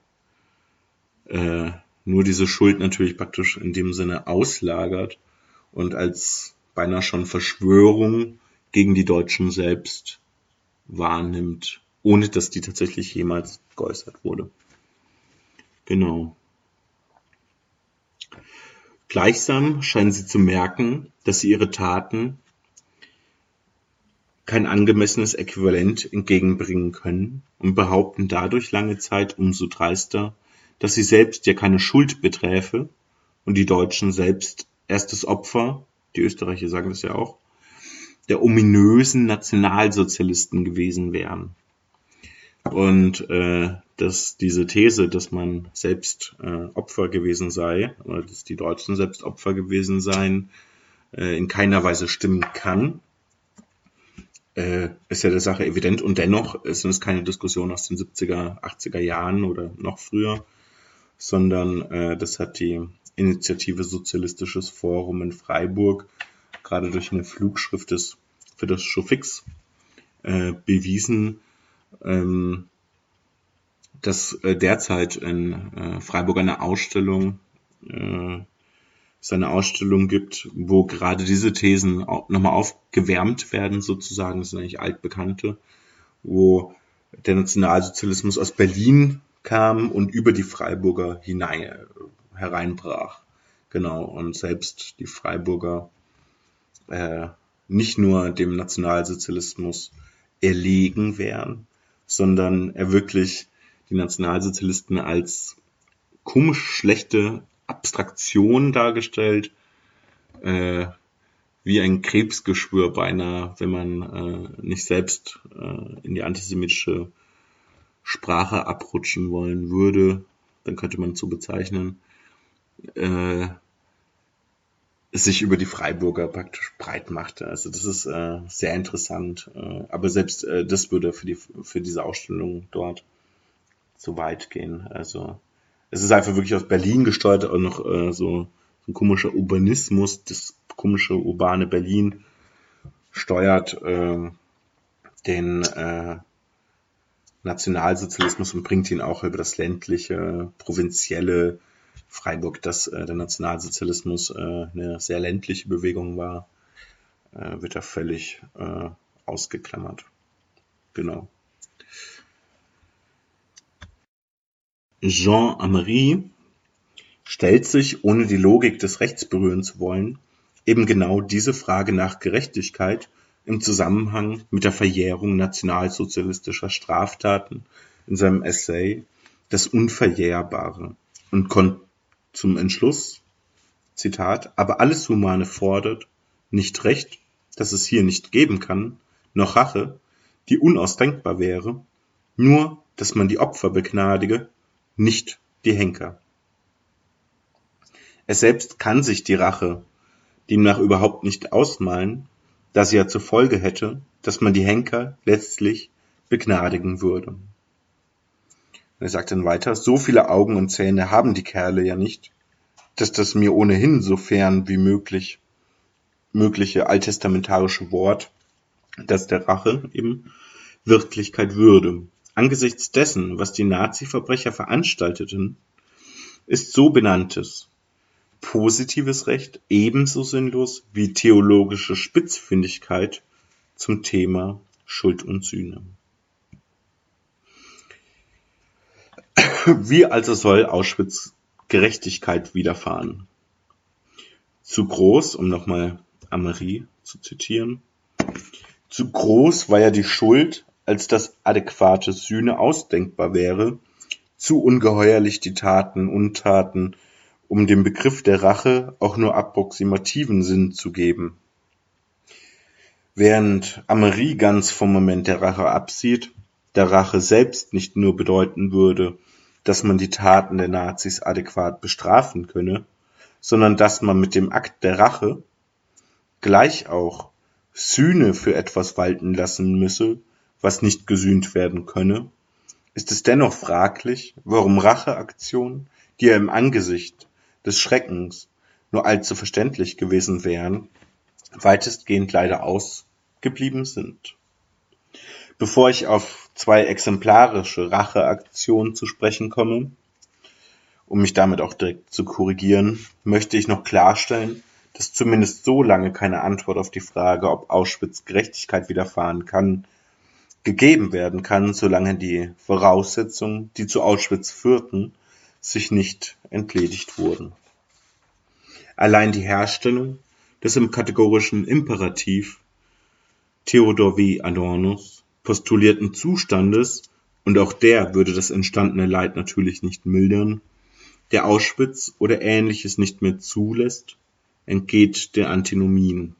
Nur diese Schuld natürlich praktisch in dem Sinne auslagert und als beinahe schon Verschwörung gegen die Deutschen selbst wahrnimmt, ohne dass die tatsächlich jemals geäußert wurde. Genau. Gleichsam scheinen sie zu merken, dass sie ihre Taten kein angemessenes Äquivalent entgegenbringen können und behaupten dadurch lange Zeit umso dreister, dass sie selbst ja keine Schuld beträfe und die Deutschen selbst erst das Opfer, die Österreicher sagen das ja auch, der ominösen Nationalsozialisten gewesen wären. Und dass diese These, dass man selbst Opfer gewesen sei, oder dass die Deutschen selbst Opfer gewesen seien, in keiner Weise stimmen kann, ist ja der Sache evident. Und dennoch ist es keine Diskussion aus den 70er, 80er Jahren oder noch früher, sondern das hat die Initiative Sozialistisches Forum in Freiburg gerade durch eine Flugschrift für das Showfix bewiesen, dass derzeit in Freiburg eine Ausstellung gibt, wo gerade diese Thesen nochmal aufgewärmt werden, sozusagen. Das sind eigentlich altbekannte, wo der Nationalsozialismus aus Berlin kam und über die Freiburger hereinbrach. Genau, und selbst die Freiburger nicht nur dem Nationalsozialismus erlegen wären, sondern er wirklich die Nationalsozialisten als komisch schlechte Abstraktion dargestellt, wie ein Krebsgeschwür beinahe, wenn man nicht selbst in die antisemitische Sprache abrutschen wollen würde, dann könnte man so bezeichnen, sich über die Freiburger praktisch breit machte. Also das ist sehr interessant. Aber selbst das würde für diese Ausstellung dort zu weit gehen. Also es ist einfach wirklich aus Berlin gesteuert und noch so ein komischer Urbanismus, das komische urbane Berlin steuert den Nationalsozialismus und bringt ihn auch über das ländliche, provinzielle Freiburg, dass der Nationalsozialismus eine sehr ländliche Bewegung war, wird da völlig ausgeklammert. Genau. Jean Amery stellt sich, ohne die Logik des Rechts berühren zu wollen, eben genau diese Frage nach Gerechtigkeit im Zusammenhang mit der Verjährung nationalsozialistischer Straftaten in seinem Essay Das Unverjährbare und kommt zum Entschluss, Zitat, aber alles Humane fordert, nicht Recht, das es hier nicht geben kann, noch Rache, die unausdenkbar wäre, nur, dass man die Opfer begnadige, nicht die Henker. Er selbst kann sich die Rache demnach überhaupt nicht ausmalen, da sie ja zur Folge hätte, dass man die Henker letztlich begnadigen würde. Und er sagt dann weiter, so viele Augen und Zähne haben die Kerle ja nicht, dass das mir ohnehin so fern wie mögliche alttestamentarische Wort, das der Rache eben Wirklichkeit würde. Angesichts dessen, was die Nazi-Verbrecher veranstalteten, ist so benanntes positives Recht ebenso sinnlos wie theologische Spitzfindigkeit zum Thema Schuld und Sühne. Wie also soll Auschwitz Gerechtigkeit widerfahren? Zu groß, um nochmal Amery zu zitieren, zu groß war ja die Schuld, als dass adäquate Sühne ausdenkbar wäre, zu ungeheuerlich die Taten, Untaten, um dem Begriff der Rache auch nur approximativen Sinn zu geben. Während Amery ganz vom Moment der Rache absieht, der Rache selbst nicht nur bedeuten würde, dass man die Taten der Nazis adäquat bestrafen könne, sondern dass man mit dem Akt der Rache gleich auch Sühne für etwas walten lassen müsse, was nicht gesühnt werden könne, ist es dennoch fraglich, warum Racheaktionen, die ja im Angesicht des Schreckens nur allzu verständlich gewesen wären, weitestgehend leider ausgeblieben sind. Bevor ich auf zwei exemplarische Racheaktionen zu sprechen komme, um mich damit auch direkt zu korrigieren, möchte ich noch klarstellen, dass zumindest so lange keine Antwort auf die Frage, ob Auschwitz Gerechtigkeit widerfahren kann, gegeben werden kann, solange die Voraussetzungen, die zu Auschwitz führten, sich nicht entledigt wurden. Allein die Herstellung des im kategorischen Imperativ Theodor W. Adornos postulierten Zustandes, und auch der würde das entstandene Leid natürlich nicht mildern, der Auschwitz oder Ähnliches nicht mehr zulässt, entgeht der Antinomien.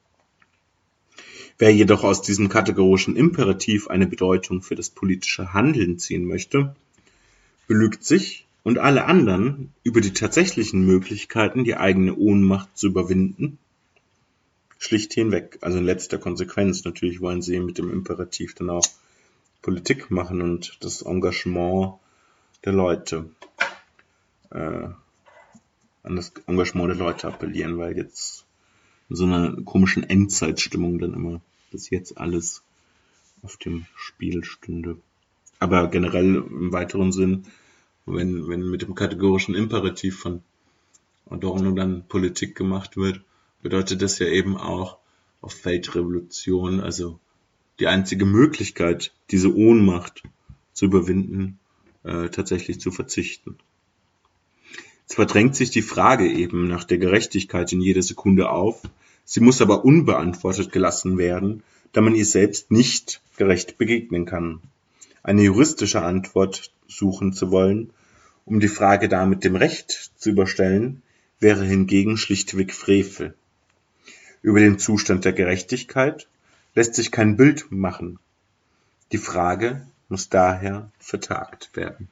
Wer jedoch aus diesem kategorischen Imperativ eine Bedeutung für das politische Handeln ziehen möchte, belügt sich und alle anderen über die tatsächlichen Möglichkeiten, die eigene Ohnmacht zu überwinden, schlicht hinweg. Also in letzter Konsequenz natürlich wollen sie mit dem Imperativ dann auch Politik machen und das Engagement der Leute an das Engagement der Leute appellieren, weil jetzt in so einer komischen Endzeitstimmung dann immer bis jetzt alles auf dem Spiel stünde. Aber generell im weiteren Sinn, wenn mit dem kategorischen Imperativ von Adorno dann Politik gemacht wird, bedeutet das ja eben auch auf Feldrevolution, also die einzige Möglichkeit, diese Ohnmacht zu überwinden, tatsächlich zu verzichten. Zwar drängt sich die Frage eben nach der Gerechtigkeit in jeder Sekunde auf, Sie muss aber unbeantwortet gelassen werden, da man ihr selbst nicht gerecht begegnen kann. Eine juristische Antwort suchen zu wollen, um die Frage damit dem Recht zu überstellen, wäre hingegen schlichtweg Frevel. Über den Zustand der Gerechtigkeit lässt sich kein Bild machen. Die Frage muss daher vertagt werden.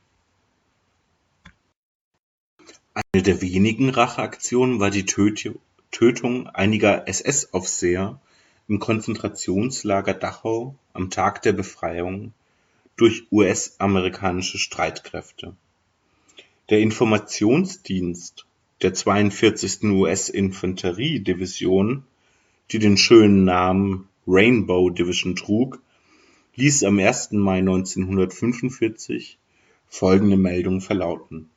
Eine der wenigen Racheaktionen war die Tötung einiger SS-Aufseher im Konzentrationslager Dachau am Tag der Befreiung durch US-amerikanische Streitkräfte. Der Informationsdienst der 42. US-Infanteriedivision, die den schönen Namen Rainbow Division trug, ließ am 1. Mai 1945 folgende Meldung verlauten: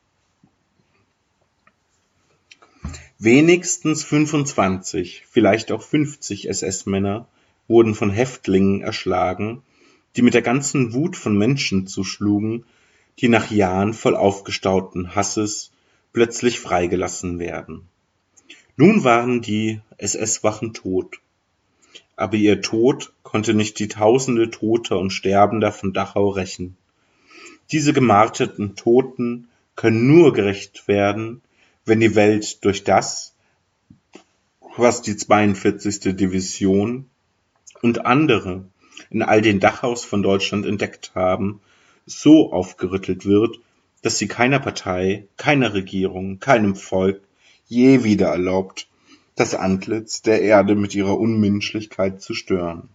Wenigstens 25, vielleicht auch 50 SS-Männer wurden von Häftlingen erschlagen, die mit der ganzen Wut von Menschen zuschlugen, die nach Jahren voll aufgestauten Hasses plötzlich freigelassen werden. Nun waren die SS-Wachen tot, aber ihr Tod konnte nicht die Tausende Toter und Sterbender von Dachau rächen. Diese gemarterten Toten können nur gerächt werden, wenn die Welt durch das, was die 42. Division und andere in all den Dachaus von Deutschland entdeckt haben, so aufgerüttelt wird, dass sie keiner Partei, keiner Regierung, keinem Volk je wieder erlaubt, das Antlitz der Erde mit ihrer Unmenschlichkeit zu stören.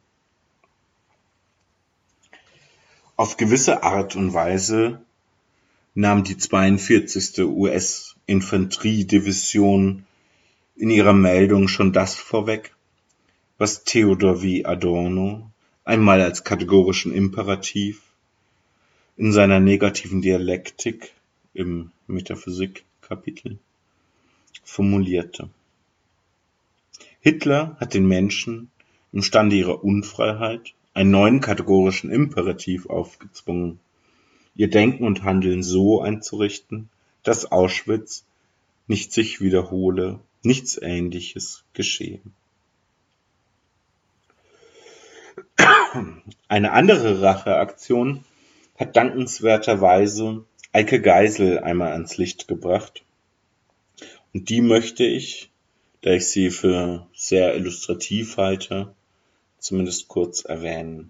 Auf gewisse Art und Weise nahm die 42. US-Infanteriedivision in ihrer Meldung schon das vorweg, was Theodor W. Adorno einmal als kategorischen Imperativ in seiner negativen Dialektik im Metaphysik-Kapitel formulierte. Hitler hat den Menschen im Stande ihrer Unfreiheit einen neuen kategorischen Imperativ aufgezwungen, ihr Denken und Handeln so einzurichten, dass Auschwitz nicht sich wiederhole, nichts Ähnliches geschehe. Eine andere Racheaktion hat dankenswerterweise Eike Geisel einmal ans Licht gebracht. Und die möchte ich, da ich sie für sehr illustrativ halte, zumindest kurz erwähnen.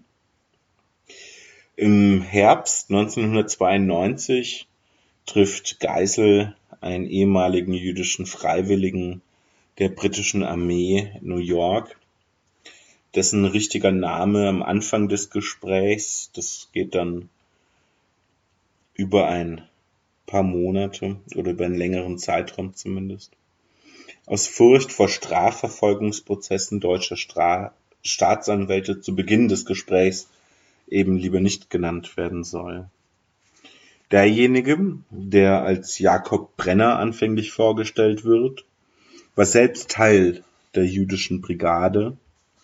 Im Herbst 1992 trifft Geisel einen ehemaligen jüdischen Freiwilligen der britischen Armee in New York, dessen richtiger Name am Anfang des Gesprächs, das geht dann über ein paar Monate oder über einen längeren Zeitraum zumindest, aus Furcht vor Strafverfolgungsprozessen deutscher Staatsanwälte zu Beginn des Gesprächs eben lieber nicht genannt werden soll. Derjenige, der als Jakob Brenner anfänglich vorgestellt wird, war selbst Teil der jüdischen Brigade,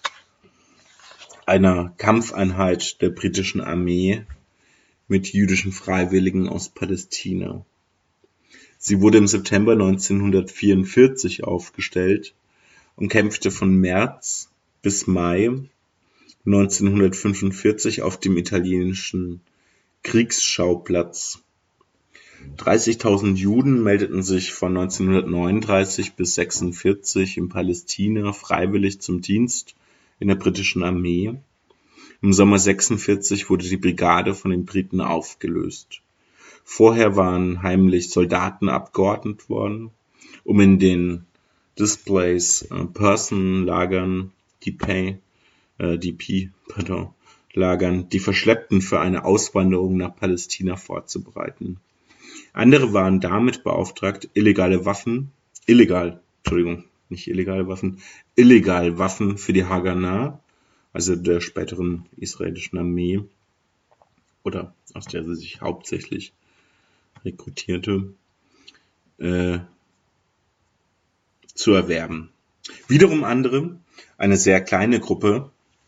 einer Kampfeinheit der britischen Armee mit jüdischen Freiwilligen aus Palästina. Sie wurde im September 1944 aufgestellt und kämpfte von März bis Mai 1945 auf dem italienischen Kriegsschauplatz. 30.000 Juden meldeten sich von 1939 bis 1946 in Palästina freiwillig zum Dienst in der britischen Armee. Im Sommer 1946 wurde die Brigade von den Briten aufgelöst. Vorher waren heimlich Soldaten abgeordnet worden, um in den Displaced Person Lagern, DP-Lagern, die Verschleppten für eine Auswanderung nach Palästina vorzubereiten. Andere waren damit beauftragt, illegal Waffen für die Haganah, also der späteren israelischen Armee, oder aus der sie sich hauptsächlich rekrutierte, zu erwerben. Wiederum andere, eine sehr kleine Gruppe,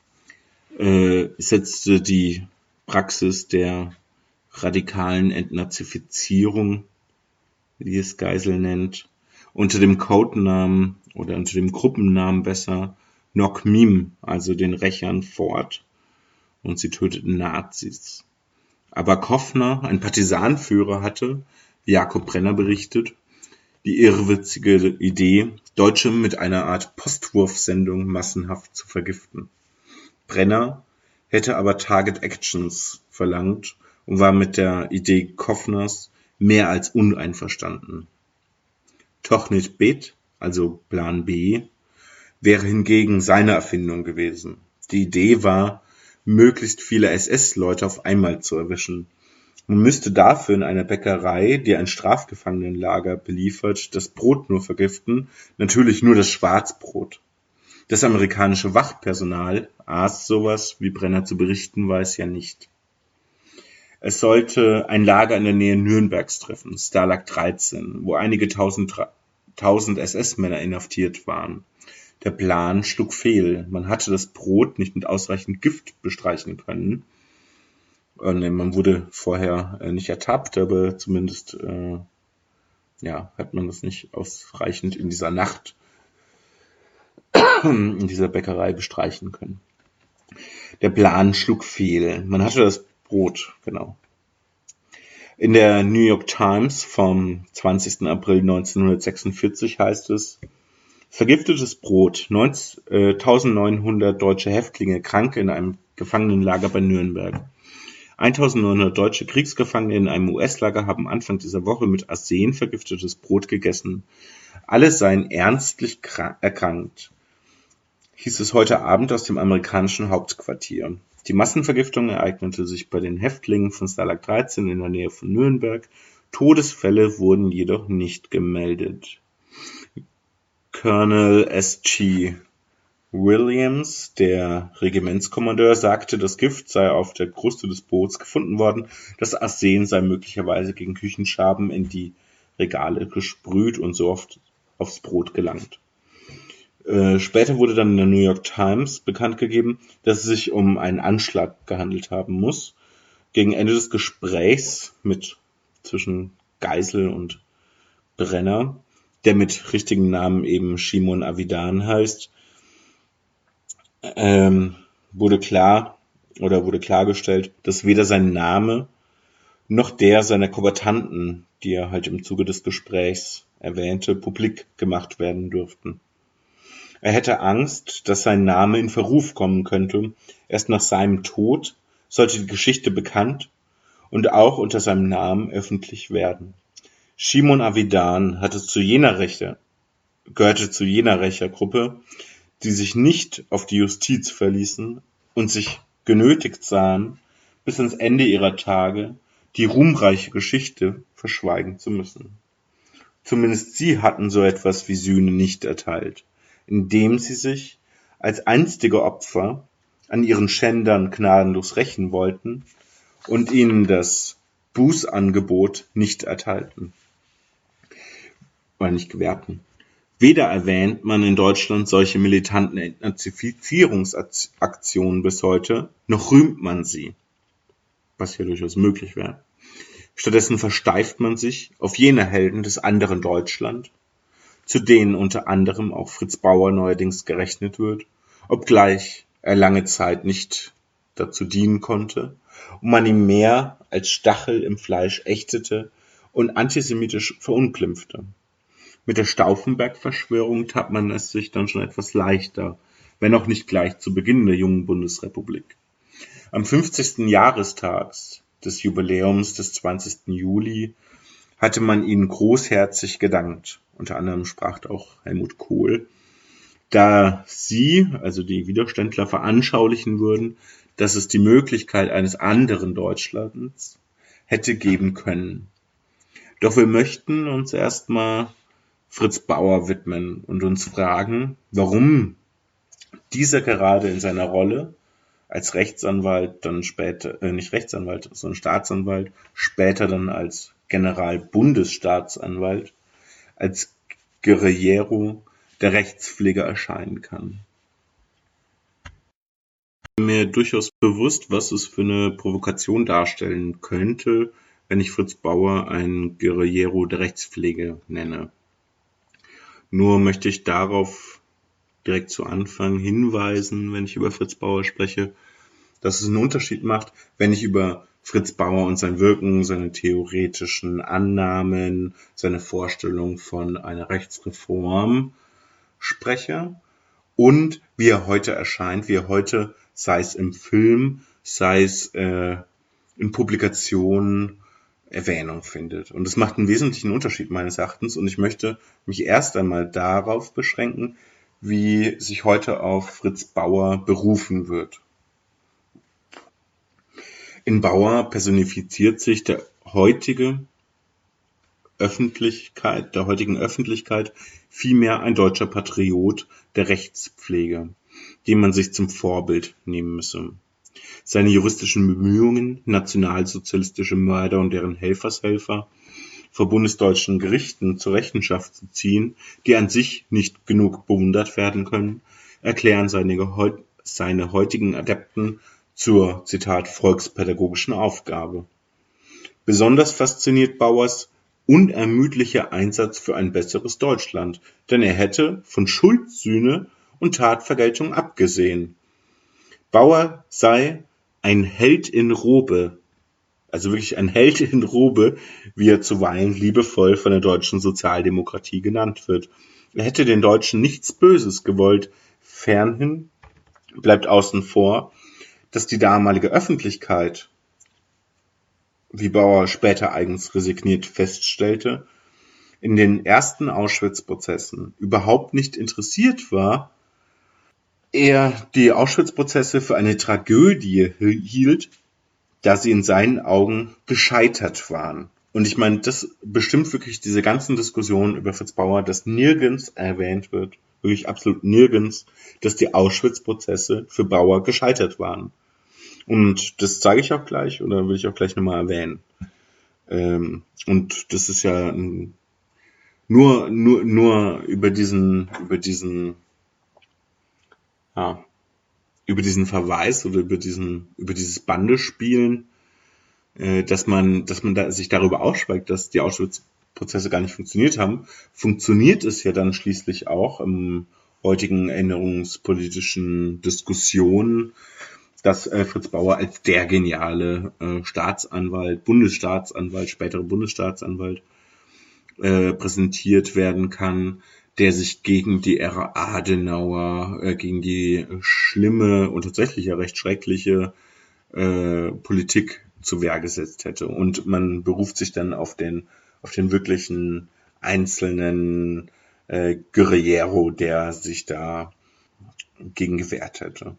setzte die Praxis der radikalen Entnazifizierung, wie es Geisel nennt, unter dem Codenamen oder unter dem Gruppennamen besser Nok Mim, also den Rächern, fort und sie töteten Nazis. Aber Koffner, ein Partisanenführer, hatte, wie Jakob Brenner berichtet, die irrwitzige Idee, Deutsche mit einer Art Postwurfsendung massenhaft zu vergiften. Brenner hätte aber Target Actions verlangt und war mit der Idee Koffners mehr als uneinverstanden. Tochnit Bet, also Plan B, wäre hingegen seine Erfindung gewesen. Die Idee war, möglichst viele SS-Leute auf einmal zu erwischen. Man müsste dafür in einer Bäckerei, die ein Strafgefangenenlager beliefert, das Brot nur vergiften, natürlich nur das Schwarzbrot. Das amerikanische Wachpersonal aß sowas, wie Brenner zu berichten weiß, ja nicht. Es sollte ein Lager in der Nähe Nürnbergs treffen, Stalag 13, wo einige tausend SS-Männer inhaftiert waren. Der Plan schlug fehl. Man hatte das Brot nicht mit ausreichend Gift bestreichen können. Man wurde vorher nicht ertappt, aber zumindest hat man das nicht ausreichend in dieser Nacht in dieser Bäckerei bestreichen können. Der Plan schlug fehl. Man hatte das Brot, genau. In der New York Times vom 20. April 1946 heißt es: Vergiftetes Brot, 1900 deutsche Häftlinge krank in einem Gefangenenlager bei Nürnberg. 1900 deutsche Kriegsgefangene in einem US-Lager haben Anfang dieser Woche mit Arsen vergiftetes Brot gegessen. Alle seien ernstlich erkrankt, hieß es heute Abend aus dem amerikanischen Hauptquartier. Die Massenvergiftung ereignete sich bei den Häftlingen von Stalag 13 in der Nähe von Nürnberg. Todesfälle wurden jedoch nicht gemeldet. Colonel S.G. Williams, der Regimentskommandeur, sagte, das Gift sei auf der Kruste des Boots gefunden worden. Das Arsen sei möglicherweise gegen Küchenschaben in die Regale gesprüht und so oft aufs Brot gelangt. Später wurde dann in der New York Times bekannt gegeben, dass es sich um einen Anschlag gehandelt haben muss. Gegen Ende des Gesprächs zwischen Geisel und Brenner, der mit richtigen Namen eben Shimon Avidan heißt, wurde klargestellt, dass weder sein Name noch der seiner Kombattanten, die er halt im Zuge des Gesprächs erwähnte, publik gemacht werden dürften. Er hätte Angst, dass sein Name in Verruf kommen könnte. Erst nach seinem Tod sollte die Geschichte bekannt und auch unter seinem Namen öffentlich werden. Shimon Avidan gehörte zu jener Rächergruppe, die sich nicht auf die Justiz verließen und sich genötigt sahen, bis ans Ende ihrer Tage die ruhmreiche Geschichte verschweigen zu müssen. Zumindest sie hatten so etwas wie Sühne nicht erteilt, indem sie sich als einstige Opfer an ihren Schändern gnadenlos rächen wollten und ihnen das Bußangebot nicht erteilten, oder nicht gewährten. Weder erwähnt man in Deutschland solche militanten Entnazifizierungsaktionen bis heute, noch rühmt man sie, was ja durchaus möglich wäre. Stattdessen versteift man sich auf jene Helden des anderen Deutschland, zu denen unter anderem auch Fritz Bauer neuerdings gerechnet wird, obgleich er lange Zeit nicht dazu dienen konnte und man ihn mehr als Stachel im Fleisch ächtete und antisemitisch verunglimpfte. Mit der Stauffenberg-Verschwörung tat man es sich dann schon etwas leichter, wenn auch nicht gleich zu Beginn der jungen Bundesrepublik. Am 50. Jahrestag des Jubiläums des 20. Juli hatte man ihnen großherzig gedankt. Unter anderem sprach auch Helmut Kohl, da sie, also die Widerständler, veranschaulichen würden, dass es die Möglichkeit eines anderen Deutschlands hätte geben können. Doch wir möchten uns erstmal Fritz Bauer widmen und uns fragen, warum dieser gerade in seiner Rolle als Rechtsanwalt, dann später, nicht Rechtsanwalt, sondern Staatsanwalt, später dann als Generalbundesstaatsanwalt, als Guerillero der Rechtspflege erscheinen kann. Ich bin mir durchaus bewusst, was es für eine Provokation darstellen könnte, wenn ich Fritz Bauer einen Guerillero der Rechtspflege nenne. Nur möchte ich darauf direkt zu Anfang hinweisen, wenn ich über Fritz Bauer spreche, dass es einen Unterschied macht, wenn ich über Fritz Bauer und sein Wirken, seine theoretischen Annahmen, seine Vorstellung von einer Rechtsreform spreche und wie er heute erscheint, wie er heute, sei es im Film, sei es in Publikationen, Erwähnung findet. Und das macht einen wesentlichen Unterschied meines Erachtens. Und ich möchte mich erst einmal darauf beschränken, wie sich heute auf Fritz Bauer berufen wird. In Bauer personifiziert sich der heutigen Öffentlichkeit vielmehr ein deutscher Patriot der Rechtspflege, den man sich zum Vorbild nehmen müsse. Seine juristischen Bemühungen, nationalsozialistische Mörder und deren Helfershelfer vor bundesdeutschen Gerichten zur Rechenschaft zu ziehen, die an sich nicht genug bewundert werden können, erklären seine heutigen Adepten zur, Zitat, volkspädagogischen Aufgabe. Besonders fasziniert Bauers unermüdlicher Einsatz für ein besseres Deutschland, denn er hätte von Schuldsühne und Tatvergeltung abgesehen. Bauer sei ein Held in Robe, also wirklich ein Held in Robe, wie er zuweilen liebevoll von der deutschen Sozialdemokratie genannt wird. Er hätte den Deutschen nichts Böses gewollt. Fernhin bleibt außen vor, dass die damalige Öffentlichkeit, wie Bauer später eigens resigniert feststellte, in den ersten Auschwitz-Prozessen überhaupt nicht interessiert war, er die Auschwitz-Prozesse für eine Tragödie hielt, da sie in seinen Augen gescheitert waren. Und ich meine, das bestimmt wirklich diese ganzen Diskussionen über Fritz Bauer, dass nirgends erwähnt wird, wirklich absolut nirgends, dass die Auschwitz-Prozesse für Bauer gescheitert waren. Und das zeige ich auch gleich oder will ich auch gleich nochmal erwähnen. Und das ist ja nur über diesen Verweis oder über dieses Bandespielen, dass man sich darüber ausschweigt, dass die Auschwitz-Prozesse gar nicht funktioniert haben, funktioniert es ja dann schließlich auch im heutigen erinnerungspolitischen Diskussionen, dass Fritz Bauer als der geniale Bundesstaatsanwalt, spätere Bundesstaatsanwalt präsentiert werden kann, der sich gegen die Ära Adenauer, gegen die schlimme und tatsächlich ja recht schreckliche Politik zur Wehr gesetzt hätte. Und man beruft sich dann auf den wirklichen einzelnen Guerillero, der sich da gegen gewehrt hätte.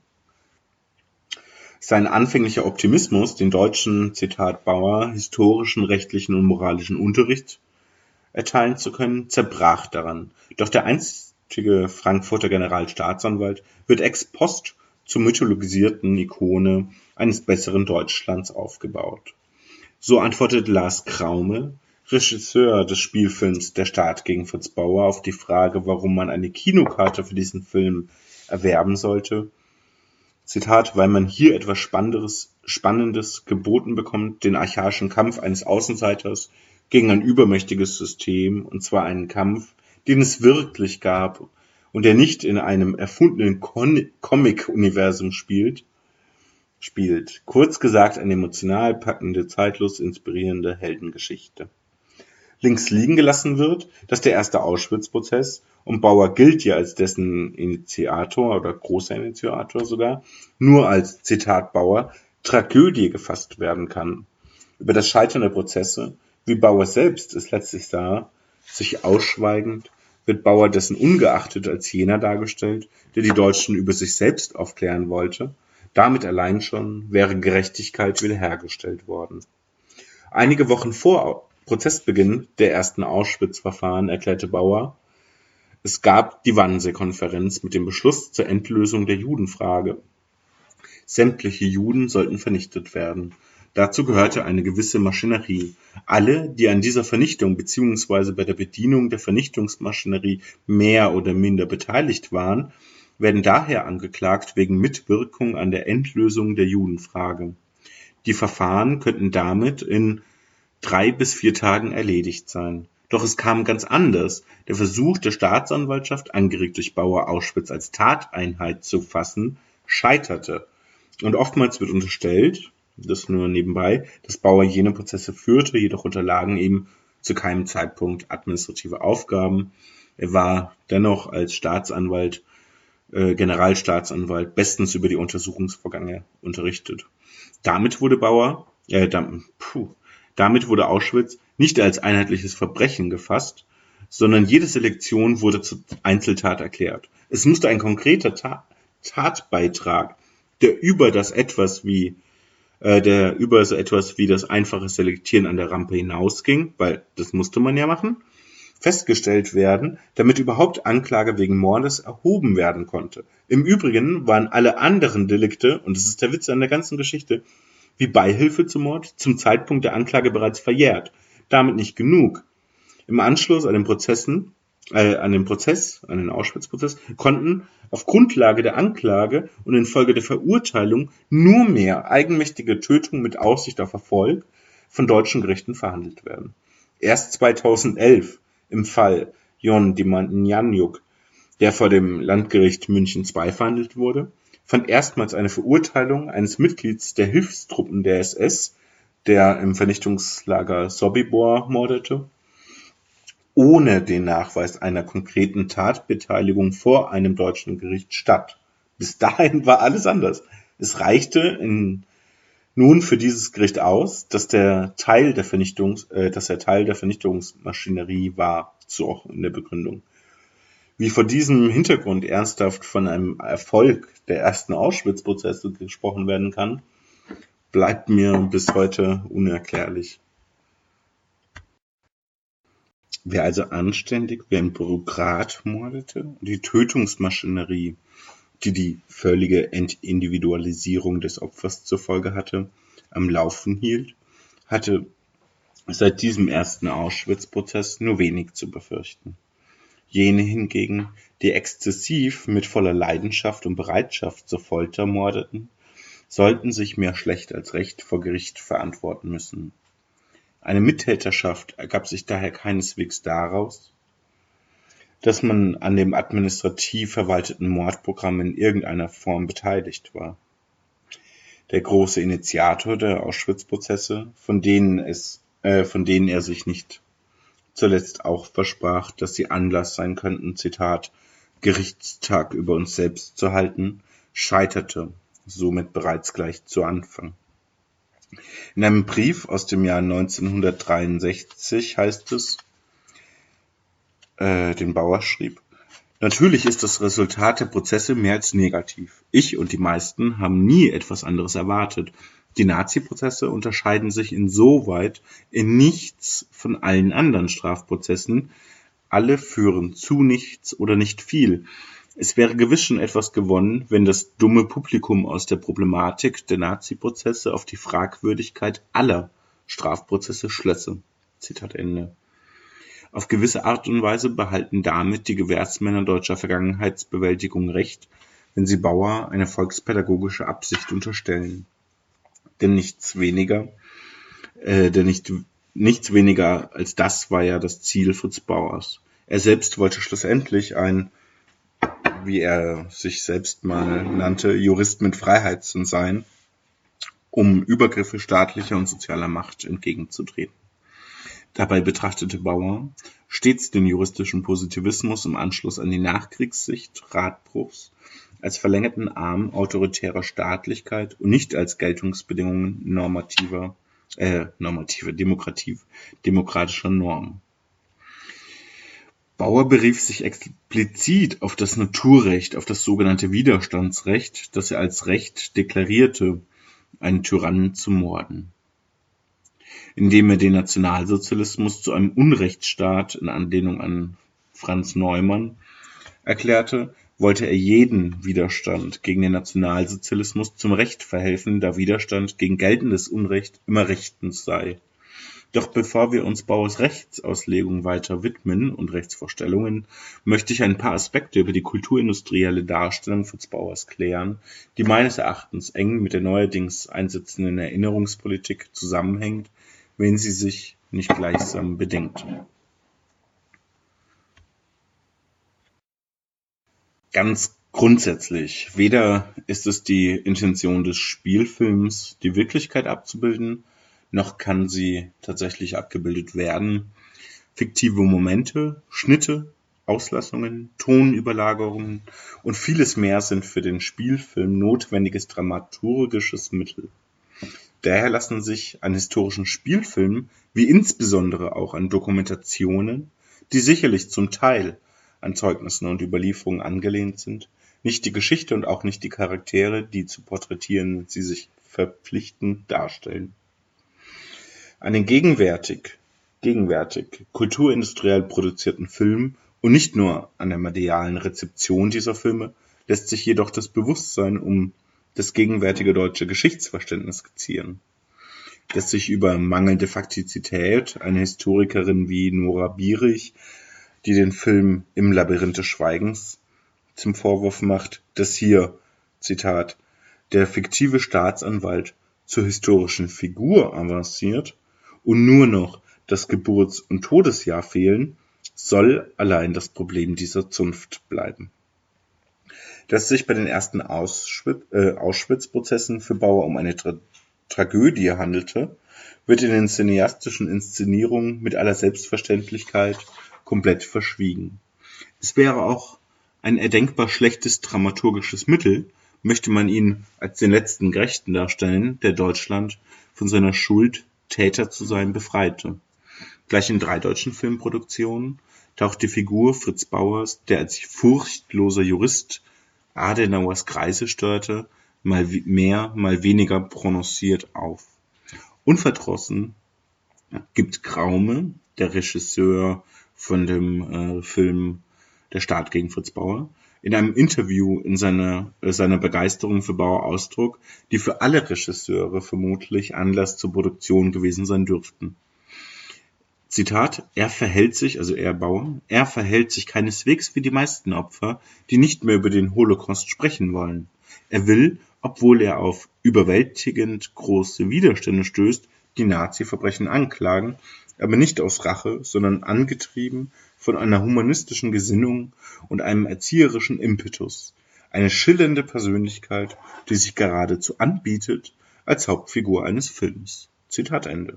Sein anfänglicher Optimismus, den Deutschen, Zitat Bauer, historischen, rechtlichen und moralischen Unterricht erteilen zu können, zerbrach daran. Doch der einstige Frankfurter Generalstaatsanwalt wird ex post zur mythologisierten Ikone eines besseren Deutschlands aufgebaut. So antwortet Lars Kraume, Regisseur des Spielfilms Der Staat gegen Fritz Bauer, auf die Frage, warum man eine Kinokarte für diesen Film erwerben sollte. Zitat, weil man hier etwas Spannendes geboten bekommt, den archaischen Kampf eines Außenseiters gegen ein übermächtiges System, und zwar einen Kampf, den es wirklich gab und der nicht in einem erfundenen Comic-Universum spielt. Kurz gesagt, eine emotional packende, zeitlos inspirierende Heldengeschichte. Links liegen gelassen wird, dass der erste Auschwitz-Prozess, und Bauer gilt ja als dessen Initiator oder großer Initiator sogar, nur als, Zitat Bauer, Tragödie gefasst werden kann. Über das Scheitern der Prozesse, wie Bauer selbst es letztlich sah, sich ausschweigend, wird Bauer dessen ungeachtet als jener dargestellt, der die Deutschen über sich selbst aufklären wollte. Damit allein schon wäre Gerechtigkeit wiederhergestellt worden. Einige Wochen vor Prozessbeginn der ersten Auschwitz-Verfahren erklärte Bauer, es gab die Wannsee-Konferenz mit dem Beschluss zur Endlösung der Judenfrage. Sämtliche Juden sollten vernichtet werden. Dazu gehörte eine gewisse Maschinerie. Alle, die an dieser Vernichtung bzw. bei der Bedienung der Vernichtungsmaschinerie mehr oder minder beteiligt waren, werden daher angeklagt wegen Mitwirkung an der Endlösung der Judenfrage. Die Verfahren könnten damit in 3 bis 4 Tagen erledigt sein. Doch es kam ganz anders. Der Versuch der Staatsanwaltschaft, angeregt durch Bauer, Auschwitz als Tateinheit zu fassen, scheiterte. Und oftmals wird unterstellt, das nur nebenbei, dass Bauer jene Prozesse führte, jedoch unterlagen ihm zu keinem Zeitpunkt administrative Aufgaben. Er war dennoch als Generalstaatsanwalt bestens über die Untersuchungsvorgänge unterrichtet. Damit wurde Auschwitz nicht als einheitliches Verbrechen gefasst, sondern jede Selektion wurde zur Einzeltat erklärt. Es musste ein konkreter Tatbeitrag, der über so etwas wie das einfache Selektieren an der Rampe hinausging, weil das musste man ja machen, festgestellt werden, damit überhaupt Anklage wegen Mordes erhoben werden konnte. Im Übrigen waren alle anderen Delikte, und das ist der Witz an der ganzen Geschichte, wie Beihilfe zum Mord zum Zeitpunkt der Anklage bereits verjährt. Damit nicht genug. Im Anschluss an den Auschwitz-Prozess, konnten auf Grundlage der Anklage und infolge der Verurteilung nur mehr eigenmächtige Tötungen mit Aussicht auf Erfolg von deutschen Gerichten verhandelt werden. Erst 2011 im Fall Jon Demjanjuk, der vor dem Landgericht München II verhandelt wurde, fand erstmals eine Verurteilung eines Mitglieds der Hilfstruppen der SS, der im Vernichtungslager Sobibor mordete, ohne den Nachweis einer konkreten Tatbeteiligung vor einem deutschen Gericht statt. Bis dahin war alles anders. Es reichte nun für dieses Gericht aus, dass er Teil der Vernichtungsmaschinerie war, so auch in der Begründung. Wie vor diesem Hintergrund ernsthaft von einem Erfolg der ersten Auschwitz-Prozesse gesprochen werden kann, bleibt mir bis heute unerklärlich. Wer also anständig wie ein Bürokrat mordete und die Tötungsmaschinerie, die die völlige Entindividualisierung des Opfers zur Folge hatte, am Laufen hielt, hatte seit diesem ersten Auschwitz-Prozess nur wenig zu befürchten. Jene hingegen, die exzessiv mit voller Leidenschaft und Bereitschaft zur Folter mordeten, sollten sich mehr schlecht als recht vor Gericht verantworten müssen. Eine Mittäterschaft ergab sich daher keineswegs daraus, dass man an dem administrativ verwalteten Mordprogramm in irgendeiner Form beteiligt war. Der große Initiator der Auschwitz-Prozesse, von denen er sich nicht zuletzt auch versprach, dass sie Anlass sein könnten, Zitat, Gerichtstag über uns selbst zu halten, scheiterte somit bereits gleich zu Anfang. In einem Brief aus dem Jahr 1963 heißt es, den Bauer schrieb: Natürlich ist das Resultat der Prozesse mehr als negativ. Ich und die meisten haben nie etwas anderes erwartet. Die Nazi-Prozesse unterscheiden sich insoweit in nichts von allen anderen Strafprozessen. Alle führen zu nichts oder nicht viel. Es wäre gewiss schon etwas gewonnen, wenn das dumme Publikum aus der Problematik der Nazi-Prozesse auf die Fragwürdigkeit aller Strafprozesse schlösse. Zitat Ende. Auf gewisse Art und Weise behalten damit die Gewährsmänner deutscher Vergangenheitsbewältigung recht, wenn sie Bauer eine volkspädagogische Absicht unterstellen. Denn nichts weniger als das war ja das Ziel Fritz Bauers. Er selbst wollte schlussendlich ein, wie er sich selbst mal nannte, Jurist mit Freiheitssinn sein, um Übergriffe staatlicher und sozialer Macht entgegenzutreten. Dabei betrachtete Bauer stets den juristischen Positivismus im Anschluss an die Nachkriegssicht Radbruchs als verlängerten Arm autoritärer Staatlichkeit und nicht als Geltungsbedingungen demokratischer Normen. Bauer berief sich explizit auf das Naturrecht, auf das sogenannte Widerstandsrecht, das er als Recht deklarierte, einen Tyrannen zu morden. Indem er den Nationalsozialismus zu einem Unrechtsstaat in Anlehnung an Franz Neumann erklärte, wollte er jeden Widerstand gegen den Nationalsozialismus zum Recht verhelfen, da Widerstand gegen geltendes Unrecht immer rechtens sei. Doch bevor wir uns Bauers Rechtsauslegung weiter widmen und Rechtsvorstellungen, möchte ich ein paar Aspekte über die kulturindustrielle Darstellung Fritz Bauers klären, die meines Erachtens eng mit der neuerdings einsetzenden Erinnerungspolitik zusammenhängt, wenn sie sich nicht gleichsam bedingt. Ganz grundsätzlich, weder ist es die Intention des Spielfilms, die Wirklichkeit abzubilden, noch kann sie tatsächlich abgebildet werden. Fiktive Momente, Schnitte, Auslassungen, Tonüberlagerungen und vieles mehr sind für den Spielfilm notwendiges dramaturgisches Mittel. Daher lassen sich an historischen Spielfilmen, wie insbesondere auch an Dokumentationen, die sicherlich zum Teil an Zeugnissen und Überlieferungen angelehnt sind, nicht die Geschichte und auch nicht die Charaktere, die zu porträtieren sie sich verpflichtend darstellen. An den gegenwärtig kulturindustriell produzierten Filmen und nicht nur an der medialen Rezeption dieser Filme lässt sich jedoch das Bewusstsein um das gegenwärtige deutsche Geschichtsverständnis skizzieren, das sich über mangelnde Faktizität eine Historikerin wie Nora Bierich, die den Film Im Labyrinth des Schweigens zum Vorwurf macht, dass hier, Zitat, der fiktive Staatsanwalt zur historischen Figur avanciert und nur noch das Geburts- und Todesjahr fehlen, soll allein das Problem dieser Zunft bleiben. Dass es sich bei den ersten Auschwitz-Prozessen für Bauer um eine Tragödie handelte, wird in den cineastischen Inszenierungen mit aller Selbstverständlichkeit komplett verschwiegen. Es wäre auch ein erdenkbar schlechtes dramaturgisches Mittel, möchte man ihn als den letzten Gerechten darstellen, der Deutschland von seiner Schuld, Täter zu sein, befreite. Gleich in 3 deutschen Filmproduktionen taucht die Figur Fritz Bauers, der als furchtloser Jurist Adenauers Kreise steuerte, mal mehr, mal weniger prononciert auf. Unverdrossen gibt Kraume, der Regisseur von dem Film Der Staat gegen Fritz Bauer, in einem Interview in seiner Begeisterung für Bauer Ausdruck, die für alle Regisseure vermutlich Anlass zur Produktion gewesen sein dürften. Zitat, er verhält sich keineswegs wie die meisten Opfer, die nicht mehr über den Holocaust sprechen wollen. Er will, obwohl er auf überwältigend große Widerstände stößt, die Nazi-Verbrechen anklagen, aber nicht aus Rache, sondern angetrieben von einer humanistischen Gesinnung und einem erzieherischen Impetus. Eine schillernde Persönlichkeit, die sich geradezu anbietet als Hauptfigur eines Films. Zitat Ende.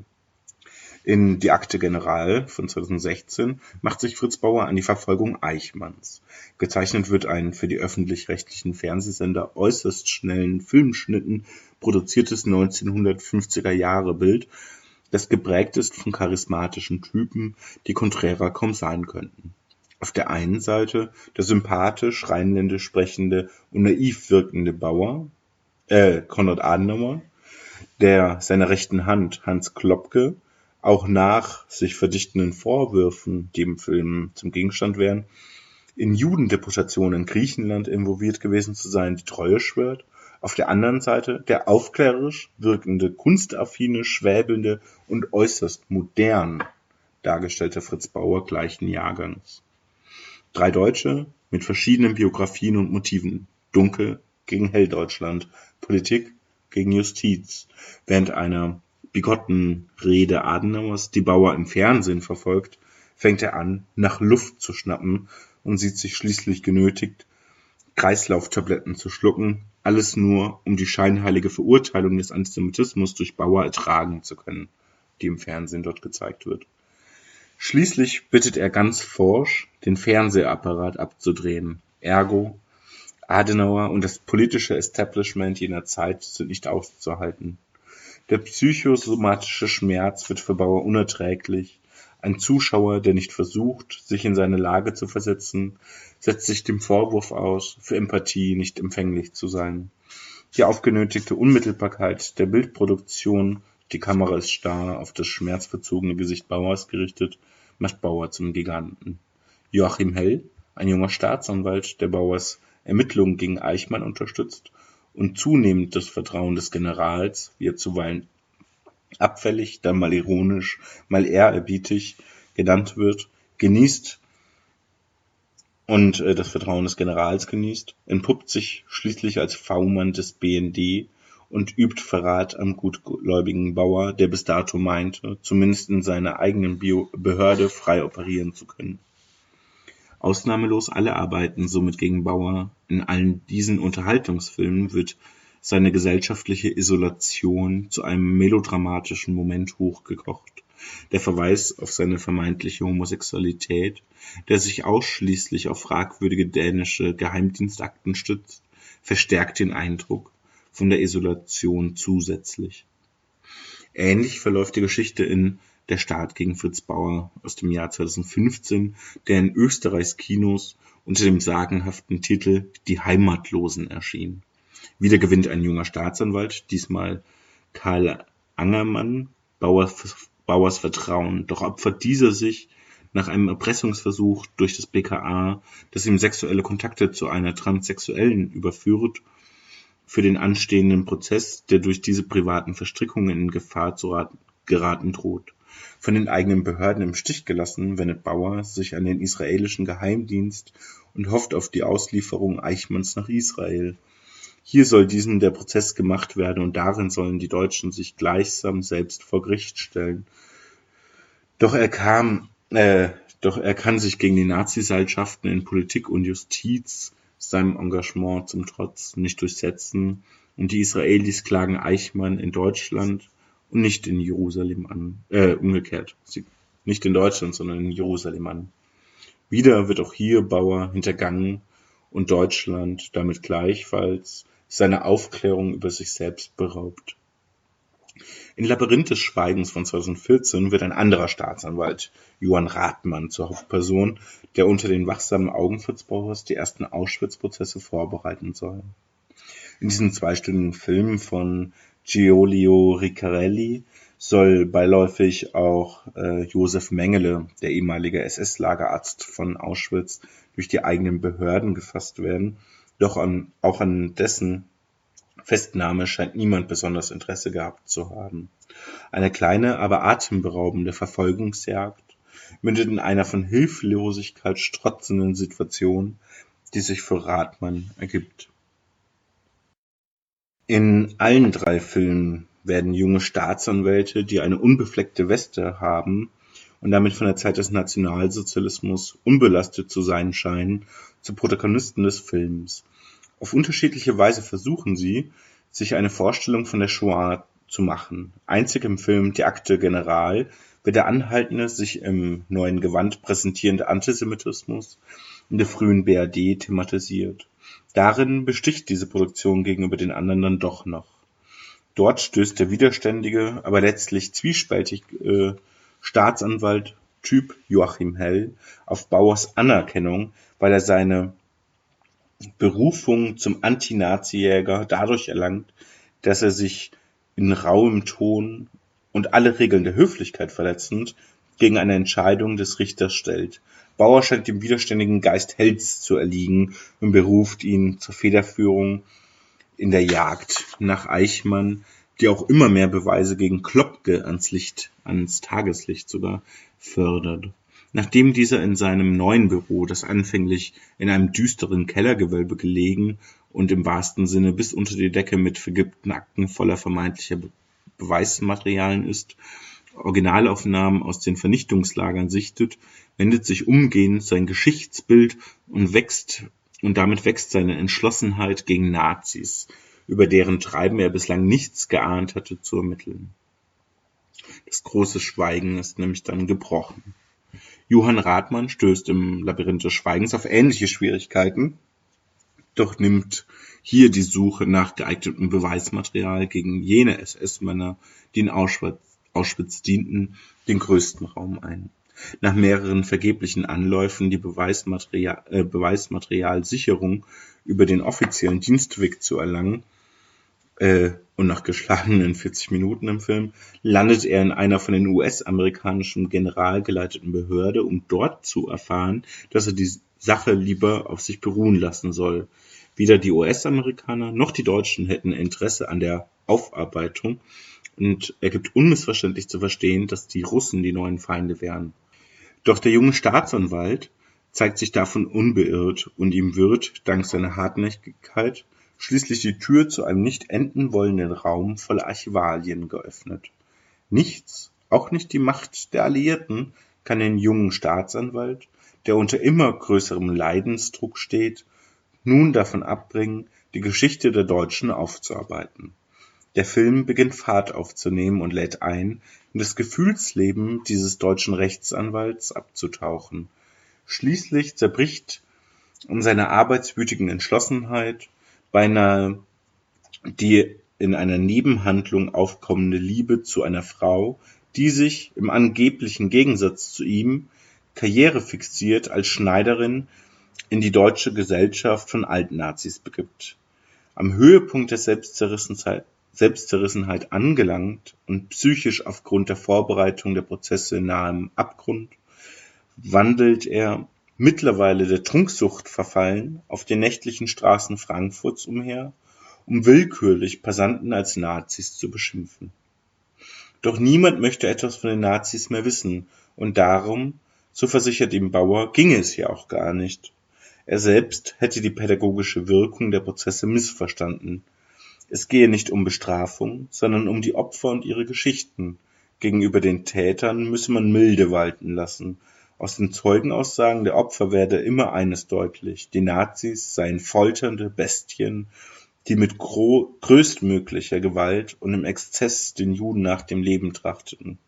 In Die Akte General von 2016 macht sich Fritz Bauer an die Verfolgung Eichmanns. Gezeichnet wird ein für die öffentlich-rechtlichen Fernsehsender äußerst schnellen Filmschnitten produziertes 1950er-Jahre-Bild, das geprägt ist von charismatischen Typen, die konträrer kaum sein könnten. Auf der einen Seite der sympathisch rheinländisch sprechende und naiv wirkende Bauer, Konrad Adenauer, der seiner rechten Hand Hans Klopke auch nach sich verdichtenden Vorwürfen, die im Film zum Gegenstand wären, in Judendeportationen in Griechenland involviert gewesen zu sein, die Treue schwört. Auf der anderen Seite der aufklärerisch wirkende, kunstaffine, schwäbelnde und äußerst modern dargestellte Fritz Bauer gleichen Jahrgangs. 3 Deutsche mit verschiedenen Biografien und Motiven. Dunkel gegen Helldeutschland, Politik gegen Justiz. Während einer bigotten Rede Adenauers, die Bauer im Fernsehen verfolgt, fängt er an, nach Luft zu schnappen und sieht sich schließlich genötigt, Kreislauftabletten zu schlucken, alles nur, um die scheinheilige Verurteilung des Antisemitismus durch Bauer ertragen zu können, die im Fernsehen dort gezeigt wird. Schließlich bittet er ganz forsch, den Fernsehapparat abzudrehen. Ergo, Adenauer und das politische Establishment jener Zeit sind nicht auszuhalten. Der psychosomatische Schmerz wird für Bauer unerträglich. Ein Zuschauer, der nicht versucht, sich in seine Lage zu versetzen, setzt sich dem Vorwurf aus, für Empathie nicht empfänglich zu sein. Die aufgenötigte Unmittelbarkeit der Bildproduktion, die Kamera ist starr auf das schmerzverzogene Gesicht Bauers gerichtet, macht Bauer zum Giganten. Joachim Hell, ein junger Staatsanwalt, der Bauers Ermittlungen gegen Eichmann unterstützt und zunehmend das Vertrauen des Generals, wie er zuweilen abfällig, dann mal ironisch, mal ehrerbietig genannt wird, genießt und das Vertrauen des Generals genießt, entpuppt sich schließlich als V-Mann des BND und übt Verrat am gutgläubigen Bauer, der bis dato meinte, zumindest in seiner eigenen Behörde frei operieren zu können. Ausnahmelos alle arbeiten somit gegen Bauer. In allen diesen Unterhaltungsfilmen wird seine gesellschaftliche Isolation zu einem melodramatischen Moment hochgekocht. Der Verweis auf seine vermeintliche Homosexualität, der sich ausschließlich auf fragwürdige dänische Geheimdienstakten stützt, verstärkt den Eindruck von der Isolation zusätzlich. Ähnlich verläuft die Geschichte in Der Staat gegen Fritz Bauer aus dem Jahr 2015, der in Österreichs Kinos unter dem sagenhaften Titel Die Heimatlosen erschien. Wieder gewinnt ein junger Staatsanwalt, diesmal Karl Angermann, Bauers Vertrauen, doch opfert dieser sich nach einem Erpressungsversuch durch das BKA, das ihm sexuelle Kontakte zu einer Transsexuellen überführt, für den anstehenden Prozess, der durch diese privaten Verstrickungen in Gefahr zu geraten droht. Von den eigenen Behörden im Stich gelassen, wendet Bauer sich an den israelischen Geheimdienst und hofft auf die Auslieferung Eichmanns nach Israel. Hier soll diesem der Prozess gemacht werden und darin sollen die Deutschen sich gleichsam selbst vor Gericht stellen. Doch er kann sich gegen die Nazi-Seilschaften in Politik und Justiz seinem Engagement zum Trotz nicht durchsetzen und die Israelis klagen Eichmann in Deutschland und nicht in Jerusalem an. Umgekehrt. Nicht in Deutschland, sondern in Jerusalem an. Wieder wird auch hier Bauer hintergangen und Deutschland damit gleichfalls seiner Aufklärung über sich selbst beraubt. In Labyrinth des Schweigens von 2014 wird ein anderer Staatsanwalt, Johann Rathmann, zur Hauptperson, der unter den wachsamen Augen Fritz Bauers die ersten Auschwitz-Prozesse vorbereiten soll. In diesem zweistündigen Film von Giulio Riccarelli soll beiläufig auch Josef Mengele, der ehemalige SS-Lagerarzt von Auschwitz, durch die eigenen Behörden gefasst werden, doch auch an dessen Festnahme scheint niemand besonders Interesse gehabt zu haben. Eine kleine, aber atemberaubende Verfolgungsjagd mündet in einer von Hilflosigkeit strotzenden Situation, die sich für Rathmann ergibt. In allen 3 Filmen werden junge Staatsanwälte, die eine unbefleckte Weste haben und damit von der Zeit des Nationalsozialismus unbelastet zu sein scheinen, zu Protagonisten des Films. Auf unterschiedliche Weise versuchen sie, sich eine Vorstellung von der Shoah zu machen. Einzig im Film Die Akte General wird der anhaltende, sich im neuen Gewand präsentierende Antisemitismus in der frühen BRD thematisiert. Darin besticht diese Produktion gegenüber den anderen dann doch noch. Dort stößt der widerständige, aber letztlich zwiespältige Staatsanwalt Typ Joachim Hell auf Bauers Anerkennung, weil er seine Berufung zum Anti-Nazi-Jäger dadurch erlangt, dass er sich in rauem Ton und alle Regeln der Höflichkeit verletzend gegen eine Entscheidung des Richters stellt. Bauer scheint dem widerständigen Geist Hells zu erliegen und beruft ihn zur Federführung in der Jagd nach Eichmann, die auch immer mehr Beweise gegen Klopke ans Tageslicht sogar fördert. Nachdem dieser in seinem neuen Büro, das anfänglich in einem düsteren Kellergewölbe gelegen und im wahrsten Sinne bis unter die Decke mit vergilbten Akten voller vermeintlicher Beweismaterialien ist, Originalaufnahmen aus den Vernichtungslagern sichtet, wendet sich umgehend sein Geschichtsbild und damit wächst seine Entschlossenheit gegen Nazis, über deren Treiben er bislang nichts geahnt hatte, zu ermitteln. Das große Schweigen ist nämlich dann gebrochen. Johann Rathmann stößt im Labyrinth des Schweigens auf ähnliche Schwierigkeiten, doch nimmt hier die Suche nach geeignetem Beweismaterial gegen jene SS-Männer, die in Auschwitz dienten, den größten Raum ein. Nach mehreren vergeblichen Anläufen, die Beweismaterialsicherung über den offiziellen Dienstweg zu erlangen, und nach geschlagenen 40 Minuten im Film, landet er in einer von den US-amerikanischen General geleiteten Behörde, um dort zu erfahren, dass er die Sache lieber auf sich beruhen lassen soll. Weder die US-Amerikaner noch die Deutschen hätten Interesse an der Aufarbeitung und er gibt unmissverständlich zu verstehen, dass die Russen die neuen Feinde wären. Doch der junge Staatsanwalt zeigt sich davon unbeirrt und ihm wird, dank seiner Hartnäckigkeit, schließlich die Tür zu einem nicht enden wollenden Raum voller Archivalien geöffnet. Nichts, auch nicht die Macht der Alliierten, kann den jungen Staatsanwalt, der unter immer größerem Leidensdruck steht, nun davon abbringen, die Geschichte der Deutschen aufzuarbeiten. Der Film beginnt Fahrt aufzunehmen und lädt ein, in das Gefühlsleben dieses deutschen Rechtsanwalts abzutauchen. Schließlich zerbricht in seiner arbeitswütigen Entschlossenheit beinahe die in einer Nebenhandlung aufkommende Liebe zu einer Frau, die sich im angeblichen Gegensatz zu ihm karrierefixiert als Schneiderin in die deutsche Gesellschaft von Altnazis begibt. Am Höhepunkt der Selbstzerrissenheit angelangt und psychisch aufgrund der Vorbereitung der Prozesse nahe am Abgrund, wandelt er, mittlerweile der Trunksucht verfallen, auf den nächtlichen Straßen Frankfurts umher, um willkürlich Passanten als Nazis zu beschimpfen. Doch niemand möchte etwas von den Nazis mehr wissen, und darum, so versichert ihm Bauer, ginge es ja auch gar nicht. Er selbst hätte die pädagogische Wirkung der Prozesse missverstanden. Es gehe nicht um Bestrafung, sondern um die Opfer und ihre Geschichten. Gegenüber den Tätern müsse man Milde walten lassen. Aus den Zeugenaussagen der Opfer werde immer eines deutlich: Die Nazis seien folternde Bestien, die mit größtmöglicher Gewalt und im Exzess den Juden nach dem Leben trachteten.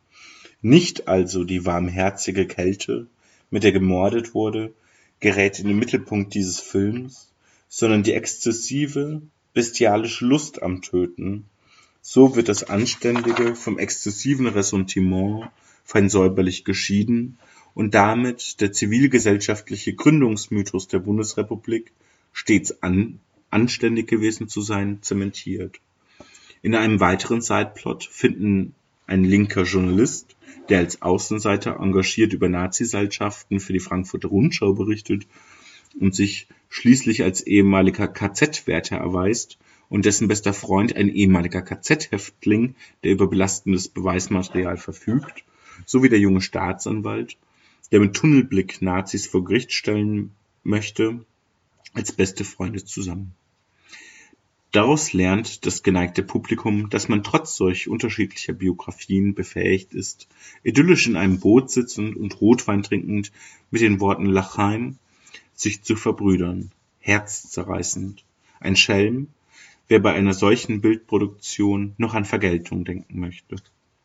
Nicht also die warmherzige Kälte, mit der gemordet wurde, gerät in den Mittelpunkt dieses Films, sondern die exzessive, bestialische Lust am Töten. So wird das Anständige vom exzessiven Ressentiment fein säuberlich geschieden und damit der zivilgesellschaftliche Gründungsmythos der Bundesrepublik, stets anständig gewesen zu sein, zementiert. In einem weiteren Sideplot finden ein linker Journalist, der als Außenseiter engagiert über Naziseilschaften für die Frankfurter Rundschau berichtet und sich schließlich als ehemaliger KZ-Wärter erweist, und dessen bester Freund ein ehemaliger KZ-Häftling, der über belastendes Beweismaterial verfügt, sowie der junge Staatsanwalt, der mit Tunnelblick Nazis vor Gericht stellen möchte, als beste Freunde zusammen. Daraus lernt das geneigte Publikum, dass man trotz solch unterschiedlicher Biografien befähigt ist, idyllisch in einem Boot sitzend und Rotwein trinkend mit den Worten L'Chaim sich zu verbrüdern. Herzzerreißend. Ein Schelm, wer bei einer solchen Bildproduktion noch an Vergeltung denken möchte.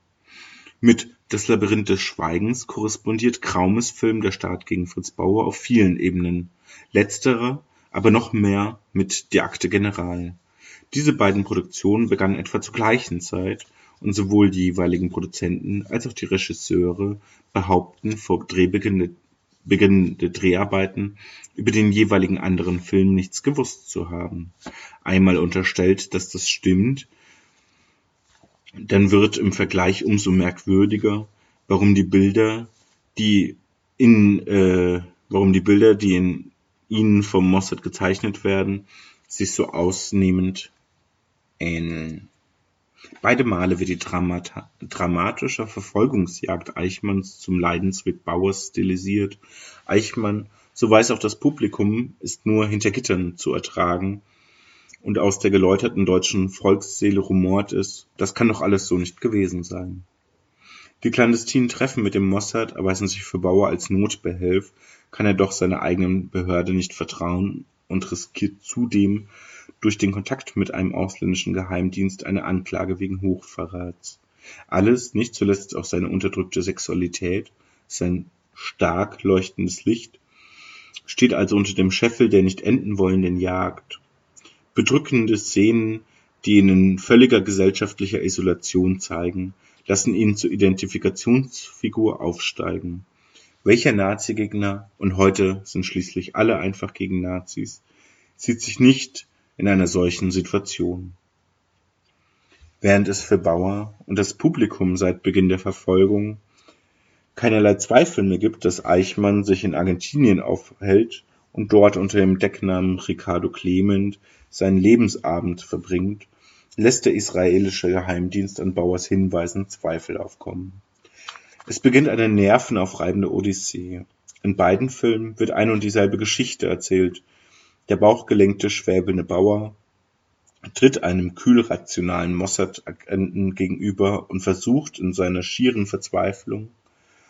Mit Das Labyrinth des Schweigens korrespondiert Kraumes Film Der Staat gegen Fritz Bauer auf vielen Ebenen. Letzterer aber noch mehr mit Die Akte General. Diese beiden Produktionen begannen etwa zur gleichen Zeit und sowohl die jeweiligen Produzenten als auch die Regisseure behaupten vor Drehbeginn der Dreharbeiten über den jeweiligen anderen Film nichts gewusst zu haben. Einmal unterstellt, dass das stimmt, dann wird im Vergleich umso merkwürdiger, warum die Bilder, die in ihnen vom Mossad gezeichnet werden, sich so ausnehmend ähneln. Beide Male wird die dramatische Verfolgungsjagd Eichmanns zum Leidensweg Bauers stilisiert. Eichmann, so weiß auch das Publikum, ist nur hinter Gittern zu ertragen und aus der geläuterten deutschen Volksseele rumort es: Das kann doch alles so nicht gewesen sein. Die clandestinen Treffen mit dem Mossad erweisen sich für Bauer als Notbehelf, kann er doch seiner eigenen Behörde nicht vertrauen und riskiert zudem durch den Kontakt mit einem ausländischen Geheimdienst eine Anklage wegen Hochverrats. Alles, nicht zuletzt auch seine unterdrückte Sexualität, sein stark leuchtendes Licht, steht also unter dem Scheffel der nicht enden wollenden Jagd. Bedrückende Szenen, die ihn in völliger gesellschaftlicher Isolation zeigen, lassen ihn zur Identifikationsfigur aufsteigen. Welcher Nazi-Gegner, und heute sind schließlich alle einfach gegen Nazis, sieht sich nicht in einer solchen Situation? Während es für Bauer und das Publikum seit Beginn der Verfolgung keinerlei Zweifel mehr gibt, dass Eichmann sich in Argentinien aufhält und dort unter dem Decknamen Ricardo Clement seinen Lebensabend verbringt, lässt der israelische Geheimdienst an Bauers Hinweisen Zweifel aufkommen. Es beginnt eine nervenaufreibende Odyssee. In beiden Filmen wird ein und dieselbe Geschichte erzählt. Der bauchgelenkte, schwäbelnde Bauer tritt einem kühlrationalen Mossad-Agenten gegenüber und versucht in seiner schieren Verzweiflung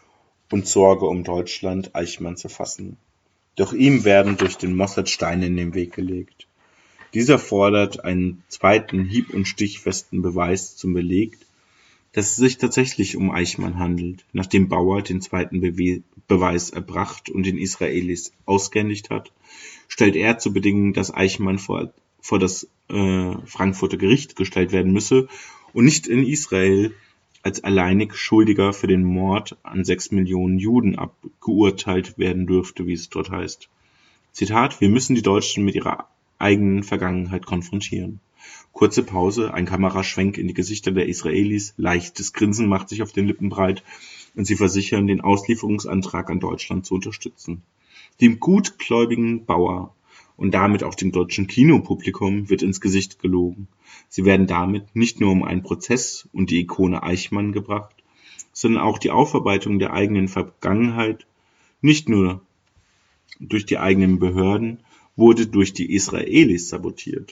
und Sorge um Deutschland Eichmann zu fassen. Doch ihm werden durch den Mossad Steine in den Weg gelegt. Dieser fordert einen zweiten hieb- und stichfesten Beweis zum Beleg, dass es sich tatsächlich um Eichmann handelt. Nachdem Bauer den zweiten Beweis erbracht und den Israelis ausgehändigt hat, stellt er zur Bedingung, dass Eichmann vor das Frankfurter Gericht gestellt werden müsse und nicht in Israel als alleinig Schuldiger für den Mord an 6 Millionen Juden geurteilt werden dürfte, wie es dort heißt. Zitat: Wir müssen die Deutschen mit ihrer eigenen Vergangenheit konfrontieren. Kurze Pause, ein Kameraschwenk in die Gesichter der Israelis, leichtes Grinsen macht sich auf den Lippen breit und sie versichern, den Auslieferungsantrag an Deutschland zu unterstützen. Dem gutgläubigen Bauer und damit auch dem deutschen Kinopublikum wird ins Gesicht gelogen. Sie werden damit nicht nur um einen Prozess und die Ikone Eichmann gebracht, sondern auch die Aufarbeitung der eigenen Vergangenheit, nicht nur durch die eigenen Behörden, wurde durch die Israelis sabotiert.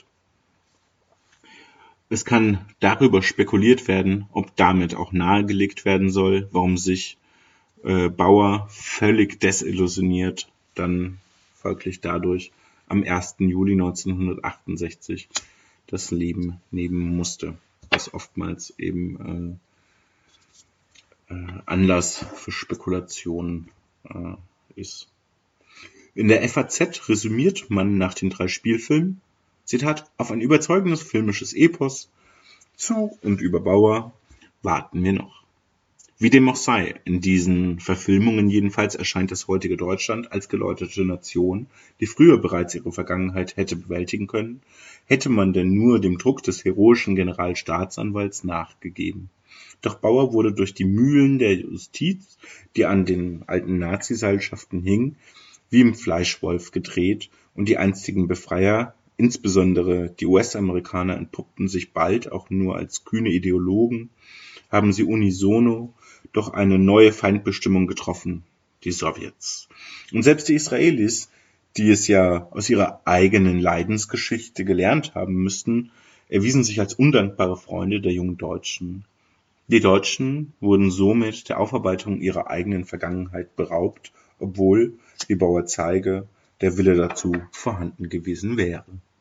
Es kann darüber spekuliert werden, ob damit auch nahegelegt werden soll, warum sich Bauer völlig desillusioniert dann folglich dadurch am 1. Juli 1968 das Leben nehmen musste, was oftmals eben Anlass für Spekulationen ist. In der FAZ resümiert man nach den 3 Spielfilmen, Zitat, auf ein überzeugendes filmisches Epos zu und über Bauer warten wir noch. Wie dem auch sei, in diesen Verfilmungen jedenfalls erscheint das heutige Deutschland als geläuterte Nation, die früher bereits ihre Vergangenheit hätte bewältigen können, hätte man denn nur dem Druck des heroischen Generalstaatsanwalts nachgegeben. Doch Bauer wurde durch die Mühlen der Justiz, die an den alten Nazi-Seilschaften hingen, wie im Fleischwolf gedreht und die einstigen Befreier, insbesondere die US-Amerikaner, entpuppten sich bald auch nur als kühne Ideologen, haben sie unisono doch eine neue Feindbestimmung getroffen, die Sowjets. Und selbst die Israelis, die es ja aus ihrer eigenen Leidensgeschichte gelernt haben müssten, erwiesen sich als undankbare Freunde der jungen Deutschen. Die Deutschen wurden somit der Aufarbeitung ihrer eigenen Vergangenheit beraubt, obwohl, wie Bauer zeige, der Wille dazu vorhanden gewesen wäre.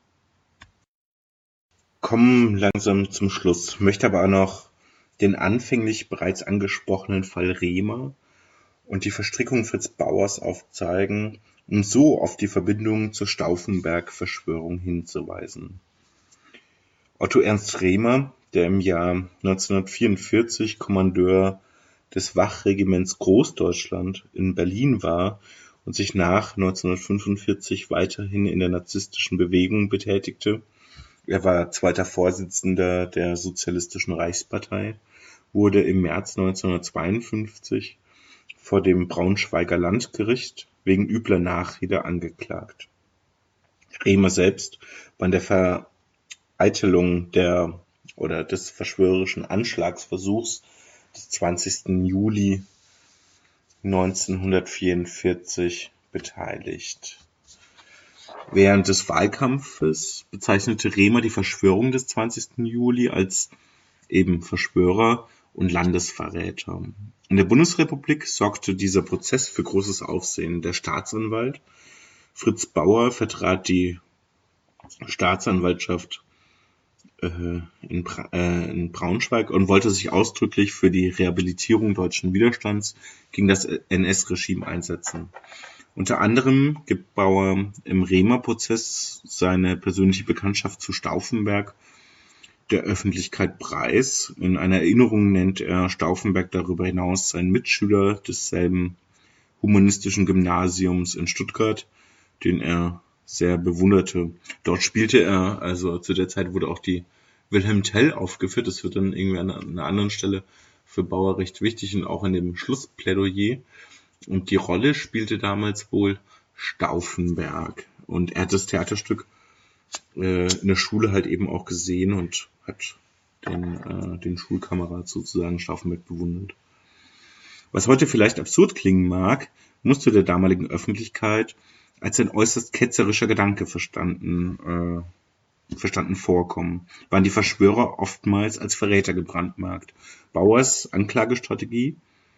Kommen langsam zum Schluss, möchte aber auch noch den anfänglich bereits angesprochenen Fall Rehmer und die Verstrickung Fritz Bauers aufzeigen, um so auf die Verbindung zur Stauffenberg-Verschwörung hinzuweisen. Otto Ernst Rehmer, der im Jahr 1944 Kommandeur des Wachregiments Großdeutschland in Berlin war und sich nach 1945 weiterhin in der narzisstischen Bewegung betätigte. Er war zweiter Vorsitzender der Sozialistischen Reichspartei, wurde im März 1952 vor dem Braunschweiger Landgericht wegen übler Nachrede angeklagt. Rehmer selbst war in der Vereitelung des verschwörerischen Anschlagsversuchs des 20. Juli 1944 beteiligt. Während des Wahlkampfes bezeichnete Rehmer die Verschwörung des 20. Juli als eben Verschwörer und Landesverräter. In der Bundesrepublik sorgte dieser Prozess für großes Aufsehen. Der Staatsanwalt Fritz Bauer vertrat die Staatsanwaltschaft in Braunschweig und wollte sich ausdrücklich für die Rehabilitierung deutschen Widerstands gegen das NS-Regime einsetzen. Unter anderem gibt Bauer im Rehmer-Prozess seine persönliche Bekanntschaft zu Stauffenberg der Öffentlichkeit preis. In einer Erinnerung nennt er Stauffenberg darüber hinaus seinen Mitschüler desselben humanistischen Gymnasiums in Stuttgart, den er sehr bewunderte. Dort spielte er, also zu der Zeit wurde auch die Wilhelm Tell aufgeführt, das wird dann irgendwie an einer anderen Stelle für Bauer recht wichtig und auch in dem Schlussplädoyer. Und die Rolle spielte damals wohl Stauffenberg. Und er hat das Theaterstück in der Schule halt eben auch gesehen und hat den Schulkamerad sozusagen Stauffenberg bewundert. Was heute vielleicht absurd klingen mag, musste der damaligen Öffentlichkeit als ein äußerst ketzerischer Gedanke verstanden vorkommen, waren die Verschwörer oftmals als Verräter gebrandmarkt. Bauers Anklagestrategie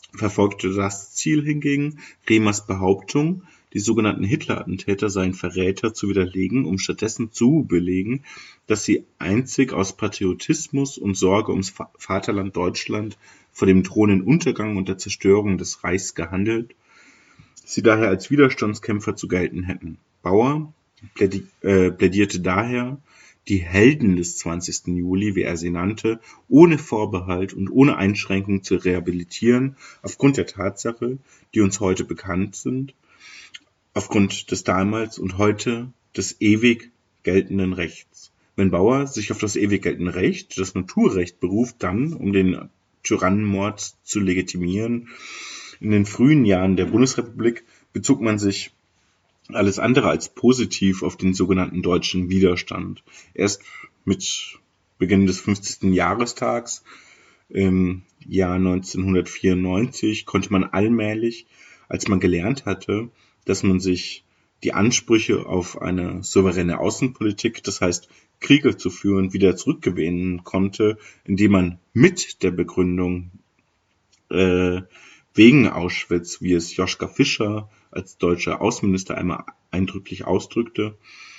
verfolgte das Ziel hingegen, Remers Behauptung, die sogenannten Hitler-Attentäter seien Verräter, zu widerlegen, um stattdessen zu belegen, dass sie einzig aus Patriotismus und Sorge ums Vaterland Deutschland vor dem drohenden Untergang und der Zerstörung des Reichs gehandelt, sie daher als Widerstandskämpfer zu gelten hätten. Bauer plädierte daher, die Helden des 20. Juli, wie er sie nannte, ohne Vorbehalt und ohne Einschränkung zu rehabilitieren, aufgrund der Tatsache, die uns heute bekannt sind, aufgrund des damals und heute des ewig geltenden Rechts. Wenn Bauer sich auf das ewig geltende Recht, das Naturrecht, beruft, dann, um den Tyrannenmord zu legitimieren, in den frühen Jahren der Bundesrepublik bezog man sich alles andere als positiv auf den sogenannten deutschen Widerstand. Erst mit Beginn des 50. Jahrestags im Jahr 1994 konnte man allmählich, als man gelernt hatte, dass man sich die Ansprüche auf eine souveräne Außenpolitik, das heißt Kriege zu führen, wieder zurückgewinnen konnte, indem man mit der Begründung wegen Auschwitz, wie es Joschka Fischer als deutscher Außenminister einmal eindrücklich ausdrückte,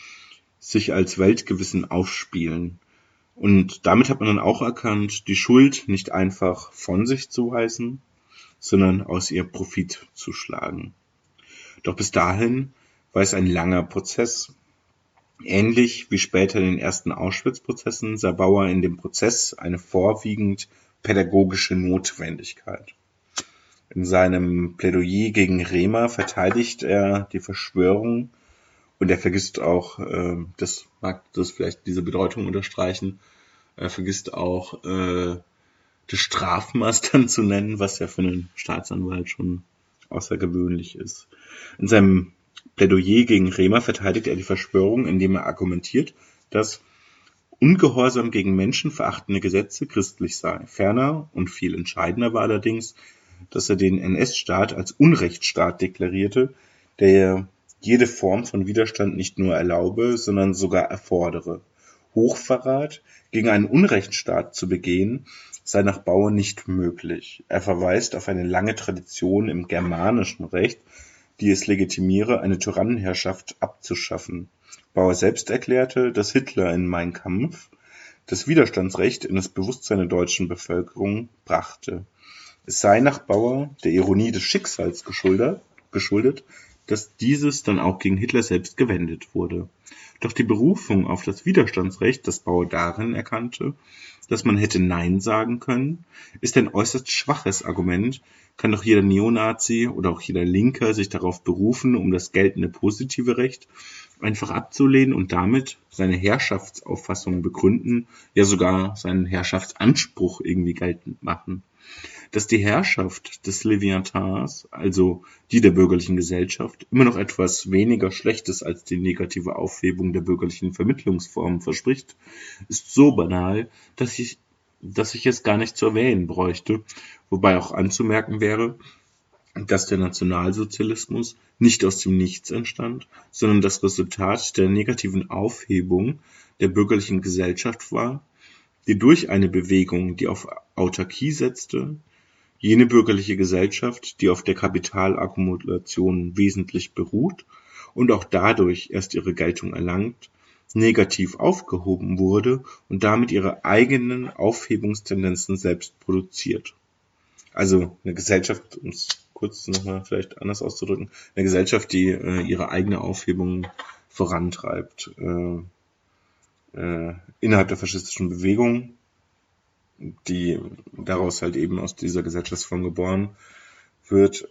sich als Weltgewissen aufspielen. Und damit hat man dann auch erkannt, die Schuld nicht einfach von sich zu weisen, sondern aus ihr Profit zu schlagen. Doch bis dahin war es ein langer Prozess. Ähnlich wie später in den ersten Auschwitz-Prozessen sah Bauer in dem Prozess eine vorwiegend pädagogische Notwendigkeit. In seinem Plädoyer gegen Remer verteidigt er die Verschwörung und er vergisst auch, das mag das vielleicht diese Bedeutung unterstreichen, er vergisst auch das Strafmaß dann zu nennen, was ja für einen Staatsanwalt schon außergewöhnlich ist. In seinem Plädoyer gegen Remer verteidigt er die Verschwörung, indem er argumentiert, dass Ungehorsam gegen menschenverachtende Gesetze christlich sei. Ferner und viel entscheidender war allerdings, dass er den NS-Staat als Unrechtsstaat deklarierte, der jede Form von Widerstand nicht nur erlaube, sondern sogar erfordere. Hochverrat gegen einen Unrechtsstaat zu begehen, sei nach Bauer nicht möglich. Er verweist auf eine lange Tradition im germanischen Recht, die es legitimiere, eine Tyrannenherrschaft abzuschaffen. Bauer selbst erklärte, dass Hitler in Mein Kampf das Widerstandsrecht in das Bewusstsein der deutschen Bevölkerung brachte. Es sei nach Bauer der Ironie des Schicksals geschuldet, dass dieses dann auch gegen Hitler selbst gewendet wurde. Doch die Berufung auf das Widerstandsrecht, das Bauer darin erkannte, dass man hätte Nein sagen können, ist ein äußerst schwaches Argument, kann doch jeder Neonazi oder auch jeder Linker sich darauf berufen, um das geltende positive Recht einfach abzulehnen und damit seine Herrschaftsauffassung begründen, ja sogar seinen Herrschaftsanspruch irgendwie geltend machen. Dass die Herrschaft des Leviathans, also die der bürgerlichen Gesellschaft, immer noch etwas weniger Schlechtes als die negative Aufhebung der bürgerlichen Vermittlungsformen verspricht, ist so banal, dass ich es gar nicht zu erwähnen bräuchte, wobei auch anzumerken wäre, dass der Nationalsozialismus nicht aus dem Nichts entstand, sondern das Resultat der negativen Aufhebung der bürgerlichen Gesellschaft war, die durch eine Bewegung, die auf Autarkie setzte, jene bürgerliche Gesellschaft, die auf der Kapitalakkumulation wesentlich beruht und auch dadurch erst ihre Geltung erlangt, negativ aufgehoben wurde und damit ihre eigenen Aufhebungstendenzen selbst produziert. Also eine Gesellschaft, um es kurz nochmal vielleicht anders auszudrücken, eine Gesellschaft, die ihre eigene Aufhebung vorantreibt innerhalb der faschistischen Bewegung, die daraus halt eben aus dieser Gesellschaftsform geboren wird,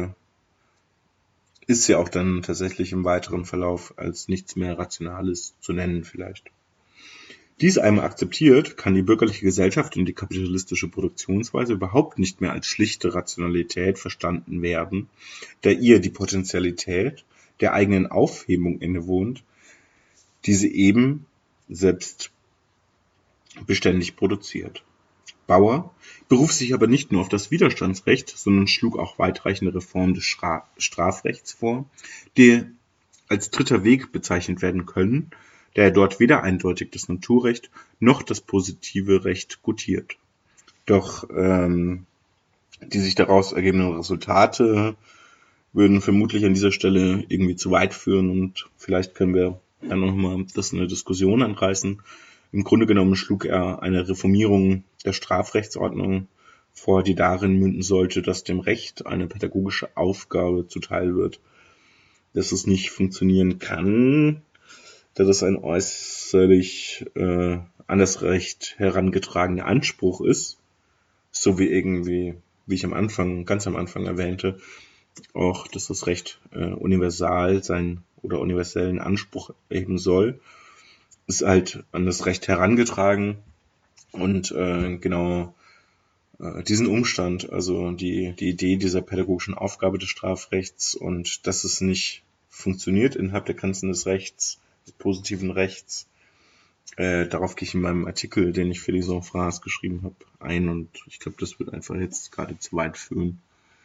ist ja auch dann tatsächlich im weiteren Verlauf als nichts mehr Rationales zu nennen vielleicht. Dies einmal akzeptiert, kann die bürgerliche Gesellschaft und die kapitalistische Produktionsweise überhaupt nicht mehr als schlichte Rationalität verstanden werden, da ihr die Potentialität der eigenen Aufhebung innewohnt, die sie eben selbst beständig produziert. Bauer beruft sich aber nicht nur auf das Widerstandsrecht, sondern schlug auch weitreichende Reformen des Strafrechts vor, die als dritter Weg bezeichnet werden können, da er dort weder eindeutig das Naturrecht noch das positive Recht gutiert. Doch Die sich daraus ergebenden Resultate würden vermutlich an dieser Stelle irgendwie zu weit führen und vielleicht können wir dann nochmal das in eine Diskussion anreißen. Im Grunde genommen schlug er eine Reformierung der Strafrechtsordnung vor, die darin münden sollte, dass dem Recht eine pädagogische Aufgabe zuteil wird. Dass es nicht funktionieren kann, da das ein äußerlich an das Recht herangetragener Anspruch ist, so wie irgendwie, wie ich ganz am Anfang erwähnte, auch, dass das Recht universal sein oder universellen Anspruch erheben soll, ist halt an das Recht herangetragen und genau diesen Umstand, also die Idee dieser pädagogischen Aufgabe des Strafrechts und dass es nicht funktioniert innerhalb der Grenzen des Rechts, des positiven Rechts, darauf gehe ich in meinem Artikel, den ich für die Sonphrase geschrieben habe, ein und ich glaube, das wird einfach jetzt gerade zu weit führen.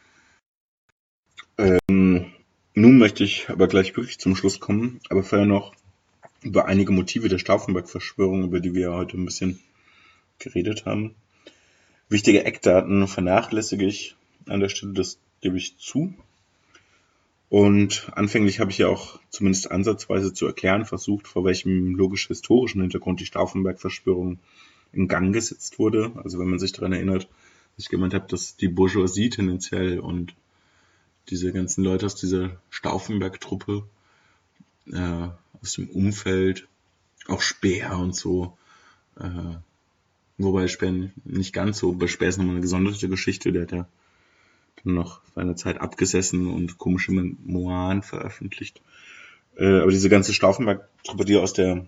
Nun möchte ich aber gleich wirklich zum Schluss kommen, aber vorher noch über einige Motive der Stauffenberg-Verschwörung, über die wir ja heute ein bisschen geredet haben. Wichtige Eckdaten vernachlässige ich an der Stelle, das gebe ich zu. Und anfänglich habe ich ja auch zumindest ansatzweise zu erklären versucht, vor welchem logisch-historischen Hintergrund die Stauffenberg-Verschwörung in Gang gesetzt wurde. Also wenn man sich daran erinnert, dass ich gemeint habe, dass die Bourgeoisie tendenziell und diese ganzen Leute aus dieser Stauffenberg-Truppe aus dem Umfeld, auch Speer und so, wobei Speer nicht ganz so, bei Speer ist nochmal eine gesonderte Geschichte, der hat ja dann noch seine Zeit abgesessen und komische Memoiren veröffentlicht. Aber diese ganze Stauffenberg-Truppe, die aus der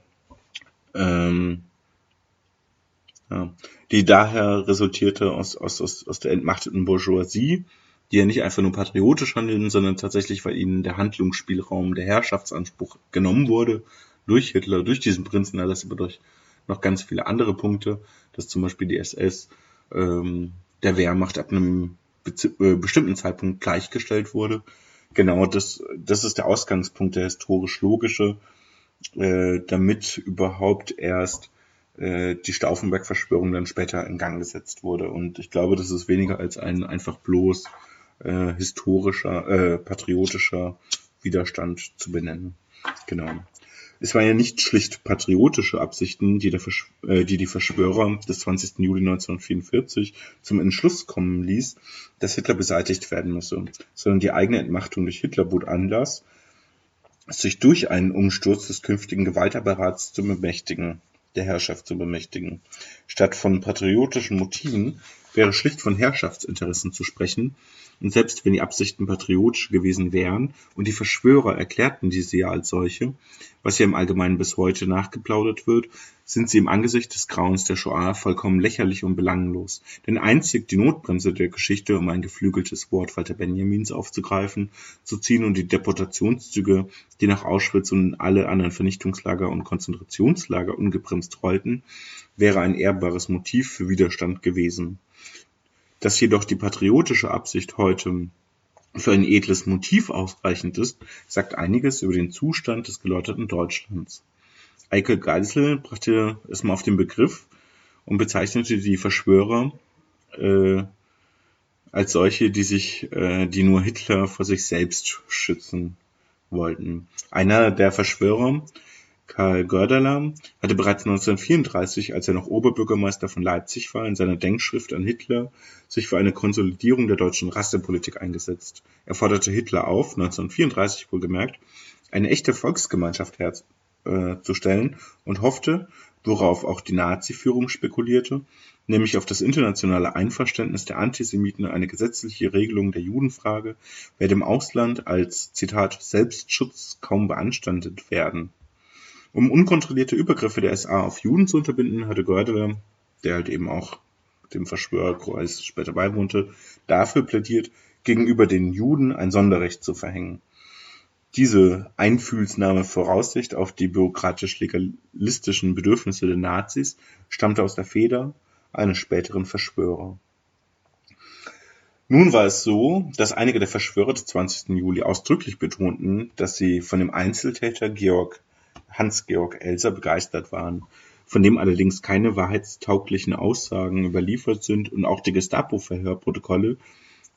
die daher resultierte aus der entmachteten Bourgeoisie, die ja nicht einfach nur patriotisch handeln, sondern tatsächlich, weil ihnen der Handlungsspielraum, der Herrschaftsanspruch genommen wurde durch Hitler, durch diesen Prinzenerlass, aber durch noch ganz viele andere Punkte, dass zum Beispiel die SS der Wehrmacht ab einem bestimmten Zeitpunkt gleichgestellt wurde. Genau, das ist der Ausgangspunkt, der historisch-logische, damit überhaupt erst die Stauffenberg-Verschwörung dann später in Gang gesetzt wurde. Und ich glaube, das ist weniger als ein einfach bloß historischer, patriotischer Widerstand zu benennen. Genau. Es waren ja nicht schlicht patriotische Absichten, die die Verschwörer des 20. Juli 1944 zum Entschluss kommen ließ, dass Hitler beseitigt werden müsse, sondern die eigene Entmachtung durch Hitler bot Anlass, sich durch einen Umsturz des künftigen Gewaltapparats zu bemächtigen, der Herrschaft zu bemächtigen. Statt von patriotischen Motiven wäre schlicht von Herrschaftsinteressen zu sprechen, und selbst wenn die Absichten patriotisch gewesen wären und die Verschwörer erklärten diese ja als solche, was ja im Allgemeinen bis heute nachgeplaudert wird, sind sie im Angesicht des Grauens der Shoah vollkommen lächerlich und belanglos. Denn einzig die Notbremse der Geschichte, um ein geflügeltes Wort Walter Benjamins aufzugreifen, zu ziehen und die Deportationszüge, die nach Auschwitz und alle anderen Vernichtungslager und Konzentrationslager ungebremst rollten, wäre ein ehrbares Motiv für Widerstand gewesen. Dass jedoch die patriotische Absicht heute für ein edles Motiv ausreichend ist, sagt einiges über den Zustand des geläuterten Deutschlands. Eike Geisel brachte es mal auf den Begriff und bezeichnete die Verschwörer als solche, die nur Hitler vor sich selbst schützen wollten. Einer der Verschwörer, Karl Goerdeler, hatte bereits 1934, als er noch Oberbürgermeister von Leipzig war, in seiner Denkschrift an Hitler sich für eine Konsolidierung der deutschen Rassepolitik eingesetzt. Er forderte Hitler auf, 1934 wohlgemerkt, eine echte Volksgemeinschaft herzustellen und hoffte, worauf auch die Nazi-Führung spekulierte, nämlich auf das internationale Einverständnis der Antisemiten, eine gesetzliche Regelung der Judenfrage werde im Ausland als, Zitat, Selbstschutz kaum beanstandet werden. Um unkontrollierte Übergriffe der SA auf Juden zu unterbinden, hatte Goerdeler, der halt eben auch dem Verschwörerkreis später beiwohnte, dafür plädiert, gegenüber den Juden ein Sonderrecht zu verhängen. Diese einfühlsame Voraussicht auf die bürokratisch-legalistischen Bedürfnisse der Nazis stammte aus der Feder eines späteren Verschwörer. Nun war es so, dass einige der Verschwörer des 20. Juli ausdrücklich betonten, dass sie von dem Einzeltäter Hans-Georg Elser begeistert waren, von dem allerdings keine wahrheitstauglichen Aussagen überliefert sind und auch die Gestapo-Verhörprotokolle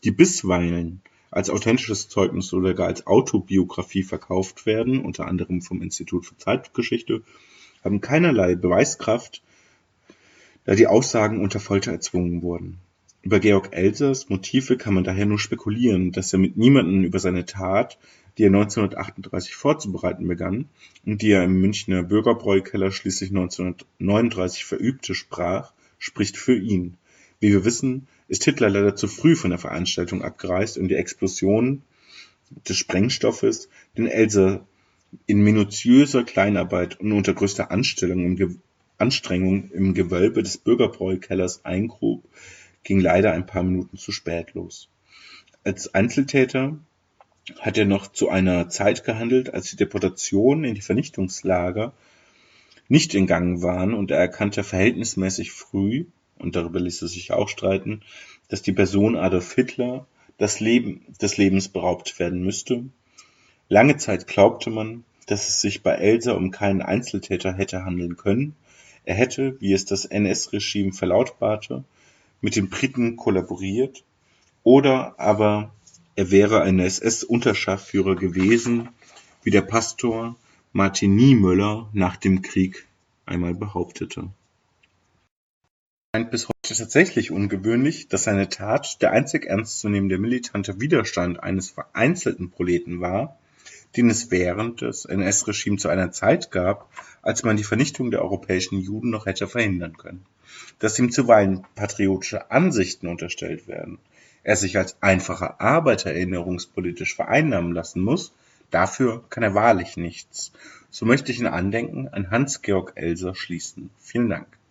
die bisweilen als authentisches Zeugnis oder gar als Autobiografie verkauft werden, unter anderem vom Institut für Zeitgeschichte, haben keinerlei Beweiskraft, da die Aussagen unter Folter erzwungen wurden. Über Georg Elsers Motive kann man daher nur spekulieren, dass er mit niemandem über seine Tat, die er 1938 vorzubereiten begann und die er im Münchner Bürgerbräukeller schließlich 1939 verübte, sprach, spricht für ihn. Wie wir wissen, ist Hitler leider zu früh von der Veranstaltung abgereist und die Explosion des Sprengstoffes, den Elser in minutiöser Kleinarbeit und unter größter Anstrengung im Gewölbe des Bürgerbräukellers eingrub, ging leider ein paar Minuten zu spät los. Als Einzeltäter hat er noch zu einer Zeit gehandelt, als die Deportationen in die Vernichtungslager nicht in Gang waren, und er erkannte verhältnismäßig früh, und darüber ließ es sich auch streiten, dass die Person Adolf Hitler des Lebens beraubt werden müsste. Lange Zeit glaubte man, dass es sich bei Elser um keinen Einzeltäter hätte handeln können. Er hätte, wie es das NS-Regime verlautbarte, mit den Briten kollaboriert, oder aber er wäre ein SS-Unterscharführer gewesen, wie der Pastor Martin Niemöller nach dem Krieg einmal behauptete. Es scheint bis heute tatsächlich ungewöhnlich, dass seine Tat der einzig ernstzunehmende militante Widerstand eines vereinzelten Proleten war, den es während des NS-Regimes zu einer Zeit gab, als man die Vernichtung der europäischen Juden noch hätte verhindern können. Dass ihm zuweilen patriotische Ansichten unterstellt werden, er sich als einfacher Arbeiter erinnerungspolitisch vereinnahmen lassen muss, dafür kann er wahrlich nichts. So möchte ich in Andenken an Hans-Georg Elser schließen. Vielen Dank.